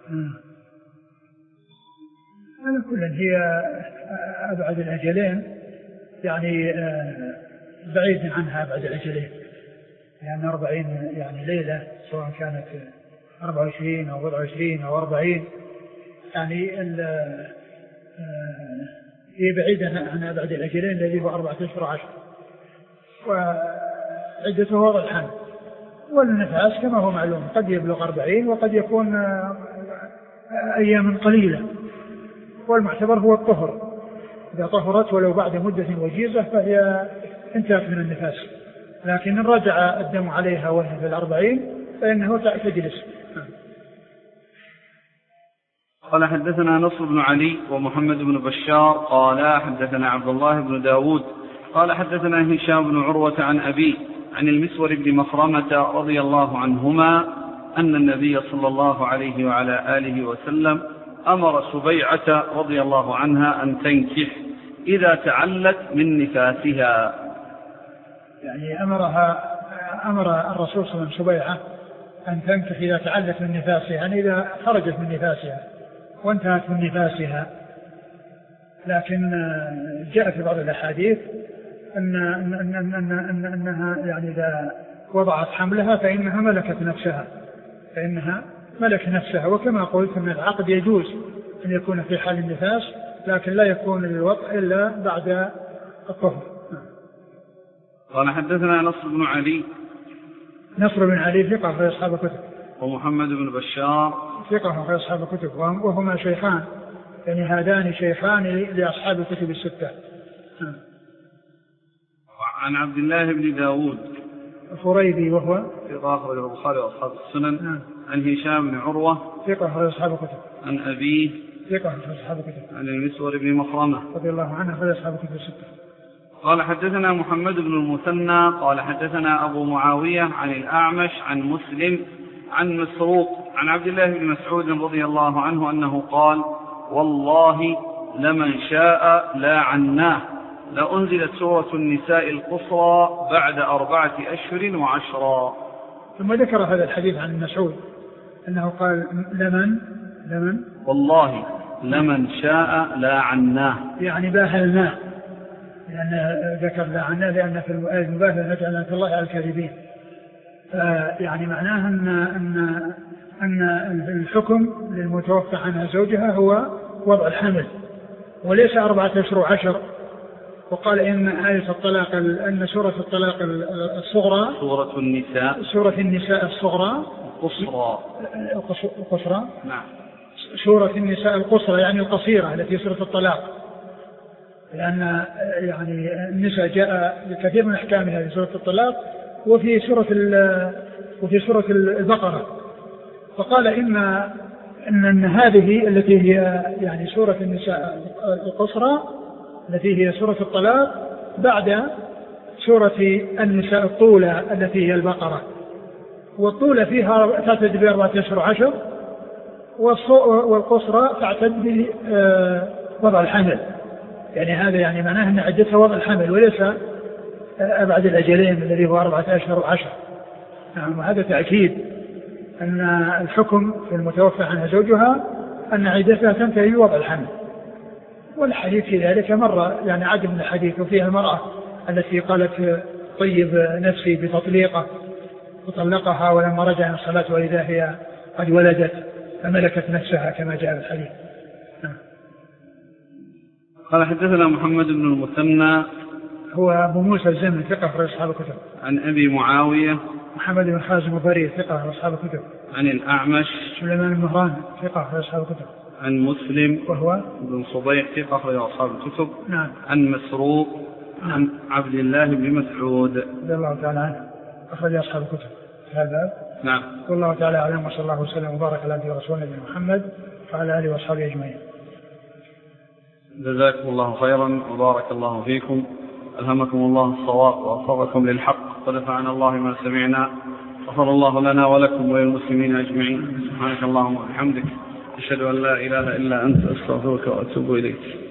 على كل هي أبعد الأجلين، يعني بعيد عنها أبعد الأجلين، يعني أربعين يعني ليلة سواء كانت أربعة وعشرين أو أربعة وعشرين أو أربعين، يعني هي بعيدة عن أبعد الأجلين الذي هو أربعة أشهر وعشر، وعدته وضع الحمل. والنفاس كما هو معلوم قد يبلغ أربعين وقد يكون أيام قليلة، والمعتبر هو الطهر، إذا طهرت ولو بعد مدة وجيزة فهي انتهت من النفاس، لكن إن رجع الدم عليها وهي في الأربعين فإنه تجلس. قال حدثنا نصر بن علي ومحمد بن بشار قال حدثنا عبد الله بن داود قال حدثنا هشام بن عروة عن أبي عن المسور بن مخرمة رضي الله عنهما أن النبي صلى الله عليه وعلى آله وسلم أمر سبيعة رضي الله عنها أن تنكح إذا تعلت من نفاسها. يعني أمرها أمر الرسول صلى الله عليه وسلم سبيعة أن تنكح إذا تعلت من نفاسها، يعني إذا خرجت من نفاسها وانتهت من نفاسها. لكن جاء في بعض الأحاديث أن أن أن أن أن أنها يعني إذا وضعت حملها فإنها ملكت نفسها فإنها ملك نفسها. وكما قلت أن العقد يجوز أن يكون في حال النفاس، لكن لا يكون للوطء إلا بعد الطهر. قال حدثنا نصر بن علي نصر بن علي ثقة في أصحاب الكتب، ومحمد بن بشار ثقة في أصحاب الكتب، وهما شيخان، يعني هذان شيخان لأصحاب الكتب الستة. عن عبد الله بن داود فريدي وهو ثقة أخرج البخاري وأصحاب السنن. عن هشام بن عروة ثقة في أصحاب الكتب. عن أبيه ثقة في أصحاب الكتب. عن المسور بن مخرمة رضي الله عنه في أصحاب الكتب الستة. قال حدثنا محمد بن المثنى قال حدثنا أبو معاوية عن الأعمش عن مسلم عن مسروق عن عبد الله بن مسعود رضي الله عنه أنه قال: والله لمن شاء لا عناه لأنزلت سورة النساء القصرى بعد أربعة أشهر وعشرا. ثم ذكر هذا الحديث عن مسعود أنه قال: لمن لمن والله لمن شاء لا عناه، يعني باهلناه، لأن ذكر لا عناه لأن في المباهلة نجعل الله على الكاذبين، يعني معناه أن, أن, أن الحكم للمتوفى عنها زوجها هو وضع الحمل وليس أربعة أشهر وعشر. وقال إن آية الطلاق أن سورة الطلاق الصغرى سورة النساء سورة النساء الصغرى القصرى القصرى نعم سورة النساء القصرى يعني القصيرة التي سورة الطلاق، لأن يعني النساء جاء كثير من أحكامها في سورة الطلاق وفي سورة وفي سورة البقرة. فقال إن إن, إن هذه التي هي يعني سورة النساء القصرى التي هي سورة الطلاق بعد سورة النساء الطولة التي هي البقرة، والطولة فيها تعتد بأربعة أشهر وعشر والقصرى تعتد بوضع الحمل. يعني هذا يعني معناه أن عدتها وضع الحمل وليس أبعد الأجلين الذي هو أربعة أشهر وعشر. نعم. وهذا تأكيد أن الحكم في المتوفى عنها زوجها أن عدتها تنتهي بوضع الحمل. والحديث في ذلك مرة يعني عدد من الحديث، وفيها المرأة التي قالت طيب نفسي بتطليقه وطلقها ولما رجع من الصلاة وإذا هي قد ولدت فملكت نفسها كما جاء في الحديث. قال حدثنا محمد بن المثنى هو أبو موسى الزمن ثقة في أصحاب الكتب. عن أبي معاوية محمد بن خازم الضرير ثقة في أصحاب الكتب. عن الأعمش سليمان بن مهران ثقة في أصحاب الكتب. عن مسلم وهو بن صبيح ثقة في أصحاب الكتب. نعم. عن مسروق نعم. عن عبد الله بن مسعود رضي الله تعالى عنه أخرج أصحاب الكتب في هذا. نعم. والله تعالى أعلم وصلى الله وسلم وبارك على نبينا ورسولنا محمد وعلى آله وأصحابه أجمعين. جزاكم الله خيرا وبارك الله فيكم، ألهمكم الله الصواب ووفقكم للحق ونفعنا الله ما سمعنا، غفر الله لنا ولكم وللمسلمين أجمعين. سبحانك اللهم وبحمدك أشهد أن لا إله إلا أنت أستغفرك وأتوب إليك.